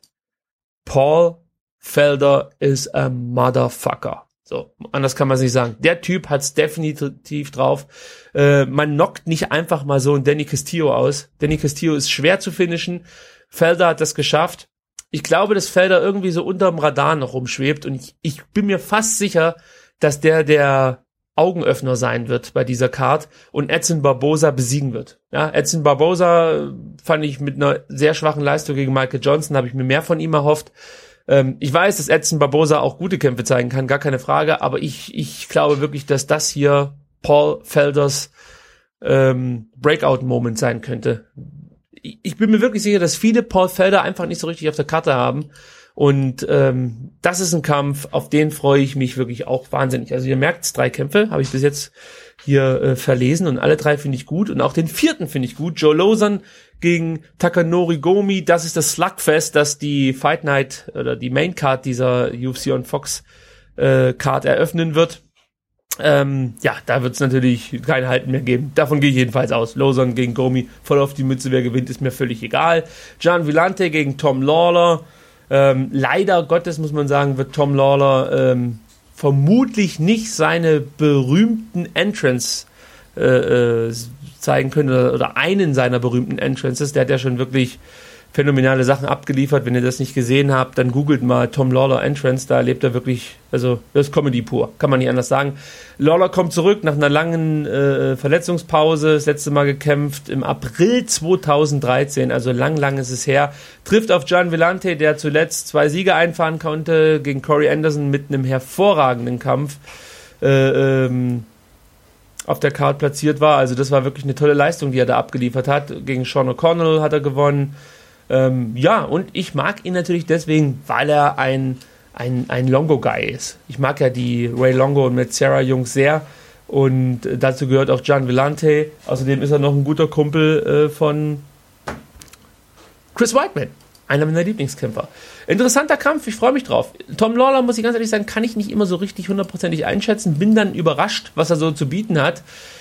Paul Felder is a motherfucker. So, anders kann man es nicht sagen. Der Typ hat's definitiv drauf. Man knockt nicht einfach mal so einen Danny Castillo aus. Danny Castillo ist schwer zu finishen. Felder hat das geschafft. Ich glaube, dass Felder irgendwie so unterm Radar noch rumschwebt, und ich bin mir fast sicher, dass der Augenöffner sein wird bei dieser Card und Edson Barboza besiegen wird. Ja, Edson Barboza fand ich mit einer sehr schwachen Leistung gegen Michael Johnson, habe ich mir mehr von ihm erhofft. Ich weiß, dass Edson Barboza auch gute Kämpfe zeigen kann, gar keine Frage, aber ich glaube wirklich, dass das hier Paul Felders Breakout-Moment sein könnte. Ich bin mir wirklich sicher, dass viele Paul Felder einfach nicht so richtig auf der Karte haben, und das ist ein Kampf, auf den freue ich mich wirklich auch wahnsinnig. Also ihr merkt, 3 Kämpfe habe ich bis jetzt hier verlesen, und alle 3 finde ich gut, und auch den 4. finde ich gut. Joe Lauzon gegen Takanori Gomi, das ist das Slugfest, das die Fight Night oder die Main Card dieser UFC on Fox Card eröffnen wird. Da wird es natürlich kein Halten mehr geben. Davon gehe ich jedenfalls aus. Lawson gegen Gomi, voll auf die Mütze, wer gewinnt, ist mir völlig egal. Gian Villante gegen Tom Lawler. Leider Gottes, muss man sagen, wird Tom Lawler vermutlich nicht seine berühmten Entrance zeigen können oder einen seiner berühmten Entrances. Der hat ja schon wirklich phänomenale Sachen abgeliefert. Wenn ihr das nicht gesehen habt, dann googelt mal Tom Lawler Entrance, da erlebt er wirklich, also das ist Comedy pur, kann man nicht anders sagen. Lawler kommt zurück nach einer langen Verletzungspause, das letzte Mal gekämpft im April 2013, also lang ist es her, trifft auf Gian Villante, der zuletzt 2 Siege einfahren konnte, gegen Corey Anderson mit einem hervorragenden Kampf auf der Card platziert war. Also das war wirklich eine tolle Leistung, die er da abgeliefert hat. Gegen Sean O'Connell hat er gewonnen. Und ich mag ihn natürlich deswegen, weil er ein Longo-Guy ist. Ich mag ja die Ray Longo und Metzera-Jungs sehr und dazu gehört auch Gian Villante. Außerdem ist er noch ein guter Kumpel von Chris Weidman, einer meiner Lieblingskämpfer. Interessanter Kampf, ich freue mich drauf. Tom Lawler, muss ich ganz ehrlich sagen, kann ich nicht immer so richtig hundertprozentig einschätzen, bin dann überrascht, was er so zu bieten hat.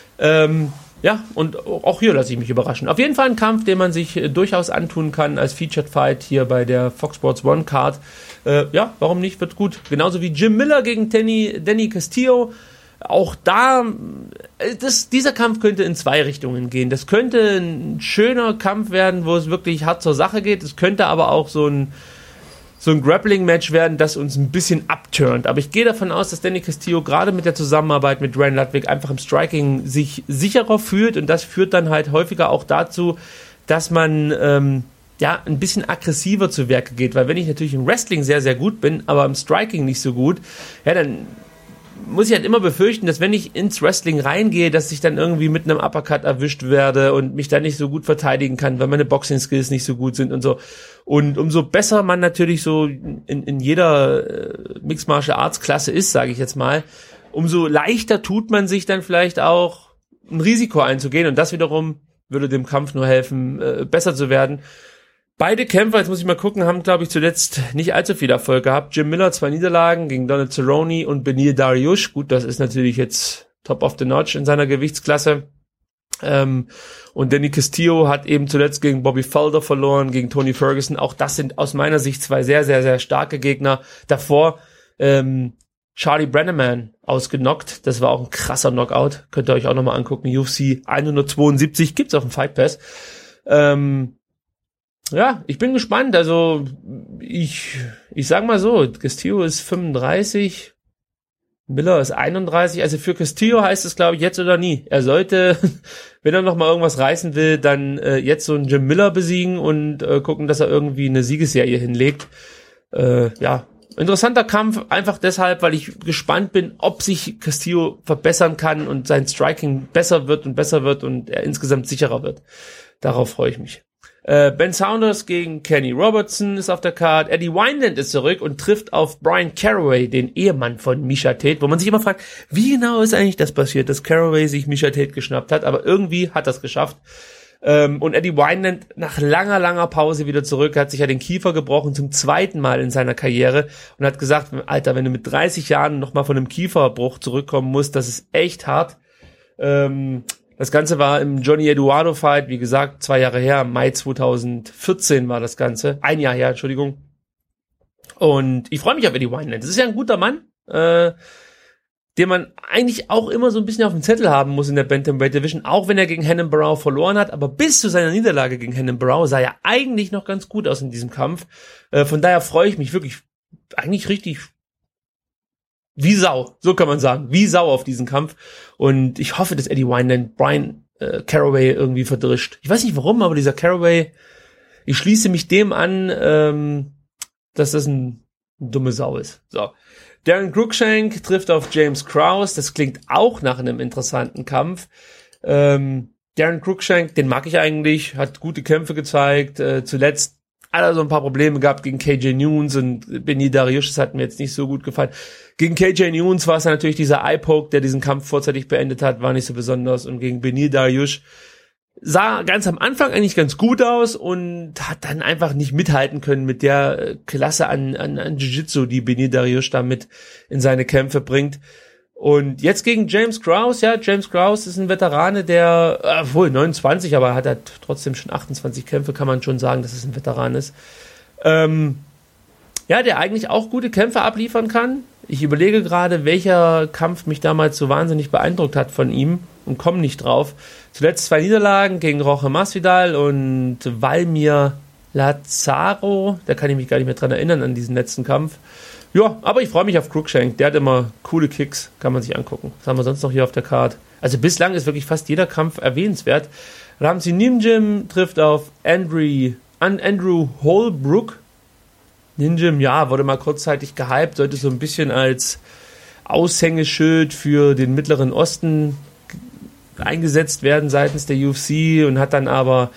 Und auch hier lasse ich mich überraschen. Auf jeden Fall ein Kampf, den man sich durchaus antun kann als Featured Fight hier bei der Fox Sports One Card. Warum nicht? Wird gut. Genauso wie Jim Miller gegen Danny Castillo. Auch da, dieser Kampf könnte in 2 Richtungen gehen. Das könnte ein schöner Kampf werden, wo es wirklich hart zur Sache geht. Es könnte aber auch so ein Grappling-Match werden, das uns ein bisschen abturnt. Aber ich gehe davon aus, dass Danny Castillo gerade mit der Zusammenarbeit mit Ryan Ludwig einfach im Striking sich sicherer fühlt und das führt dann halt häufiger auch dazu, dass man ein bisschen aggressiver zu Werke geht. Weil wenn ich natürlich im Wrestling sehr, sehr gut bin, aber im Striking nicht so gut, dann muss ich halt immer befürchten, dass wenn ich ins Wrestling reingehe, dass ich dann irgendwie mit einem Uppercut erwischt werde und mich dann nicht so gut verteidigen kann, weil meine Boxing-Skills nicht so gut sind und so. Und umso besser man natürlich so in jeder Mixed Martial Arts Klasse ist, sage ich jetzt mal, umso leichter tut man sich dann vielleicht auch ein Risiko einzugehen und das wiederum würde dem Kampf nur helfen, besser zu werden. Beide Kämpfer, jetzt muss ich mal gucken, haben, glaube ich, zuletzt nicht allzu viel Erfolg gehabt. Jim Miller 2 Niederlagen gegen Donald Cerrone und Benil Dariush. Gut, das ist natürlich jetzt top of the notch in seiner Gewichtsklasse. Und Danny Castillo hat eben zuletzt gegen Bobby Falder verloren, gegen Tony Ferguson. Auch das sind aus meiner Sicht 2 sehr, sehr, sehr starke Gegner. Davor Charlie Brenneman ausgenockt. Das war auch ein krasser Knockout. Könnt ihr euch auch nochmal angucken. UFC 172 gibt's auf dem Fight Pass. Ich bin gespannt. Also ich sag mal so, Castillo ist 35, Miller ist 31. Also für Castillo heißt es, glaube ich, jetzt oder nie. Er sollte, wenn er noch mal irgendwas reißen will, dann jetzt so einen Jim Miller besiegen und gucken, dass er irgendwie eine Siegesserie hinlegt. Interessanter Kampf, einfach deshalb, weil ich gespannt bin, ob sich Castillo verbessern kann und sein Striking besser wird und er insgesamt sicherer wird. Darauf freue ich mich. Ben Saunders gegen Kenny Robertson ist auf der Card. Eddie Wineland ist zurück und trifft auf Brian Caraway, den Ehemann von Miesha Tate, wo man sich immer fragt, wie genau ist eigentlich das passiert, dass Caraway sich Miesha Tate geschnappt hat, aber irgendwie hat das geschafft. Und Eddie Wineland nach langer Pause wieder zurück, hat sich ja den Kiefer gebrochen zum 2. Mal in seiner Karriere und hat gesagt, Alter, wenn du mit 30 Jahren nochmal von einem Kieferbruch zurückkommen musst, das ist echt hart. Das Ganze war im Johnny Eduardo Fight, wie gesagt, 2 Jahre her, Mai 2014 war das Ganze. 1 Jahr her, Entschuldigung. Und ich freue mich auf Eddie Wineland. Das ist ja ein guter Mann, den man eigentlich auch immer so ein bisschen auf dem Zettel haben muss in der Bantamweight Division, auch wenn er gegen Henan Barrow verloren hat. Aber bis zu seiner Niederlage gegen Henan Barrow sah er eigentlich noch ganz gut aus in diesem Kampf. Von daher freue ich mich wirklich eigentlich richtig wie Sau, so kann man sagen, wie Sau auf diesen Kampf. Und ich hoffe, dass Eddie Wineland Brian Caraway irgendwie verdrischt. Ich weiß nicht warum, aber dieser Caraway, ich schließe mich dem an, dass das eine dumme Sau ist. So. Darren Cruikshank trifft auf James Krause. Das klingt auch nach einem interessanten Kampf. Darren Cruikshank, den mag ich eigentlich, hat gute Kämpfe gezeigt. Zuletzt hat er so ein paar Probleme gehabt gegen KJ Nunes und Benil Dariush, das hat mir jetzt nicht so gut gefallen. Gegen KJ Nunes war es natürlich dieser Eye-Poke, der diesen Kampf vorzeitig beendet hat, war nicht so besonders. Und gegen Benil Dariush sah ganz am Anfang eigentlich ganz gut aus und hat dann einfach nicht mithalten können mit der Klasse an Jiu-Jitsu, die Benil Dariush damit in seine Kämpfe bringt. Und jetzt gegen James Krause. Ja, James Krause ist ein Veterane, der, wohl 29, aber hat halt trotzdem schon 28 Kämpfe, kann man schon sagen, dass es ein Veteran ist. Ja, der eigentlich auch gute Kämpfe abliefern kann. Ich überlege gerade, welcher Kampf mich damals so wahnsinnig beeindruckt hat von ihm und komme nicht drauf. Zuletzt 2 Niederlagen gegen Jorge Masvidal und Valmir Lazaro. Da kann ich mich gar nicht mehr dran erinnern an diesen letzten Kampf. Ja, aber ich freue mich auf Cruikshank. Der hat immer coole Kicks, kann man sich angucken. Was haben wir sonst noch hier auf der Card? Also bislang ist wirklich fast jeder Kampf erwähnenswert. Ramsey Nijem trifft auf Andrew Holbrook. Nijem, ja, wurde mal kurzzeitig gehypt, sollte so ein bisschen als Aushängeschild für den Mittleren Osten eingesetzt werden seitens der UFC und hat dann aber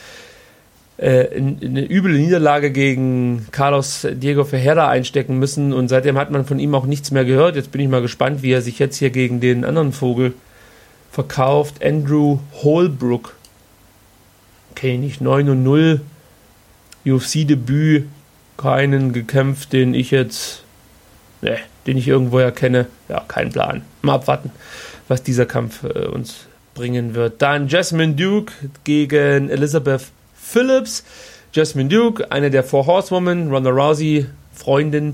eine üble Niederlage gegen Carlos Diego Ferreira einstecken müssen und seitdem hat man von ihm auch nichts mehr gehört. Jetzt bin ich mal gespannt, wie er sich jetzt hier gegen den anderen Vogel verkauft. Andrew Holbrook. Okay, nicht 9-0. UFC-Debüt. Keinen gekämpft, den ich irgendwoher kenne. Ja, kein Plan. Mal abwarten, was dieser Kampf uns bringen wird. Dann Jasmine Duke gegen Elizabeth Phillips. Jasmine Duke, eine der 4 Horsewomen, Ronda Rousey, Freundin,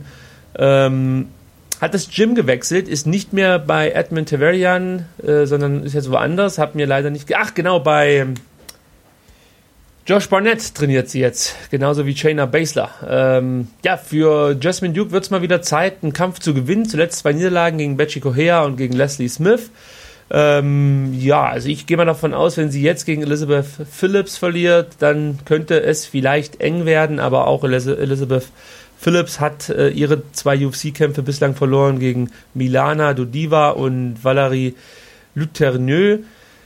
hat das Gym gewechselt, ist nicht mehr bei Edmund Tavarian, sondern ist jetzt woanders, hat mir leider nicht... Ach, genau, bei Josh Barnett trainiert sie jetzt, genauso wie Shayna Baszler. Ja, für Jasmine Duke wird es mal wieder Zeit, einen Kampf zu gewinnen. Zuletzt 2 Niederlagen gegen Betty Correa und gegen Leslie Smith. Ja, also ich gehe mal davon aus, wenn sie jetzt gegen Elizabeth Phillips verliert, dann könnte es vielleicht eng werden, aber auch Elizabeth Phillips hat ihre 2 UFC-Kämpfe bislang verloren gegen Milana Dodiva und Valerie Letourneau.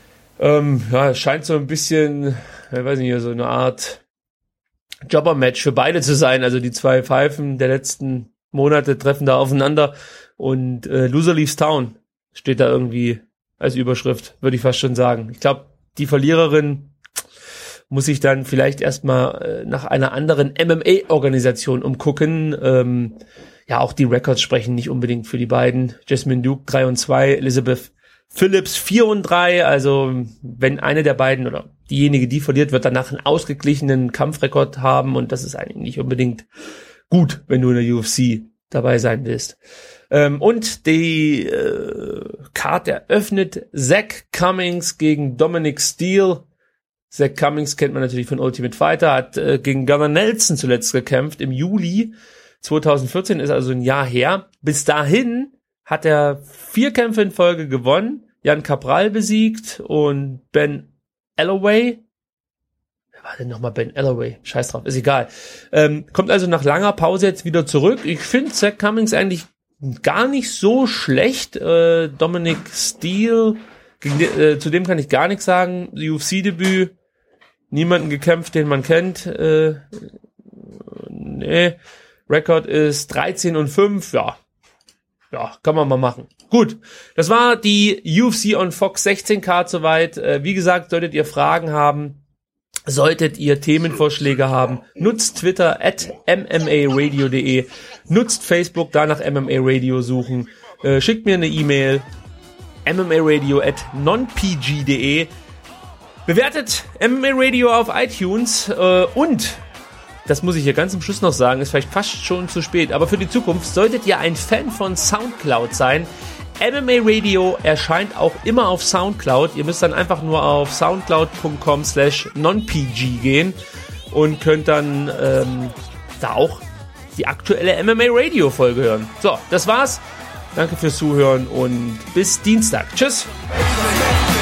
Ja, es scheint so ein bisschen, ich weiß nicht, so eine Art Jobber-Match für beide zu sein. Also die 2 Pfeifen der letzten Monate treffen da aufeinander und Loser leaves town steht da irgendwie als Überschrift, würde ich fast schon sagen. Ich glaube, die Verliererin muss sich dann vielleicht erstmal nach einer anderen MMA-Organisation umgucken. Ja, auch die Records sprechen nicht unbedingt für die beiden. Jasmine Duke 3-2, Elizabeth Phillips 4-3. Also wenn eine der beiden oder diejenige, die verliert, wird danach einen ausgeglichenen Kampfrekord haben und das ist eigentlich nicht unbedingt gut, wenn du in der UFC dabei sein willst. Und die Card eröffnet Zach Cummings gegen Dominic Steele. Zach Cummings kennt man natürlich von Ultimate Fighter, hat gegen Gunnar Nelson zuletzt gekämpft im Juli 2014, ist also ein Jahr her. Bis dahin hat er 4 Kämpfe in Folge gewonnen, Jan Cabral besiegt und Ben Alloway. Wer war denn nochmal Ben Alloway? Scheiß drauf, ist egal. Kommt also nach langer Pause jetzt wieder zurück. Ich finde Zach Cummings eigentlich gar nicht so schlecht. Dominic Steele, zu dem kann ich gar nichts sagen. UFC-Debüt, niemanden gekämpft, den man kennt. Nee. Rekord ist 13-5, ja, kann man mal machen. Gut, das war die UFC on Fox 16 Card soweit. Wie gesagt, solltet ihr Fragen haben, solltet ihr Themenvorschläge haben, nutzt Twitter @mmaradio.de, nutzt Facebook, danach MMA Radio suchen, schickt mir eine E-Mail mmaradio@nonpg.de, bewertet MMA Radio auf iTunes und das muss ich hier ganz am Schluss noch sagen, ist vielleicht fast schon zu spät, aber für die Zukunft solltet ihr ein Fan von Soundcloud sein. MMA Radio erscheint auch immer auf Soundcloud. Ihr müsst dann einfach nur auf soundcloud.com/nonpg gehen und könnt dann da auch die aktuelle MMA Radio Folge hören. So, das war's. Danke fürs Zuhören und bis Dienstag. Tschüss.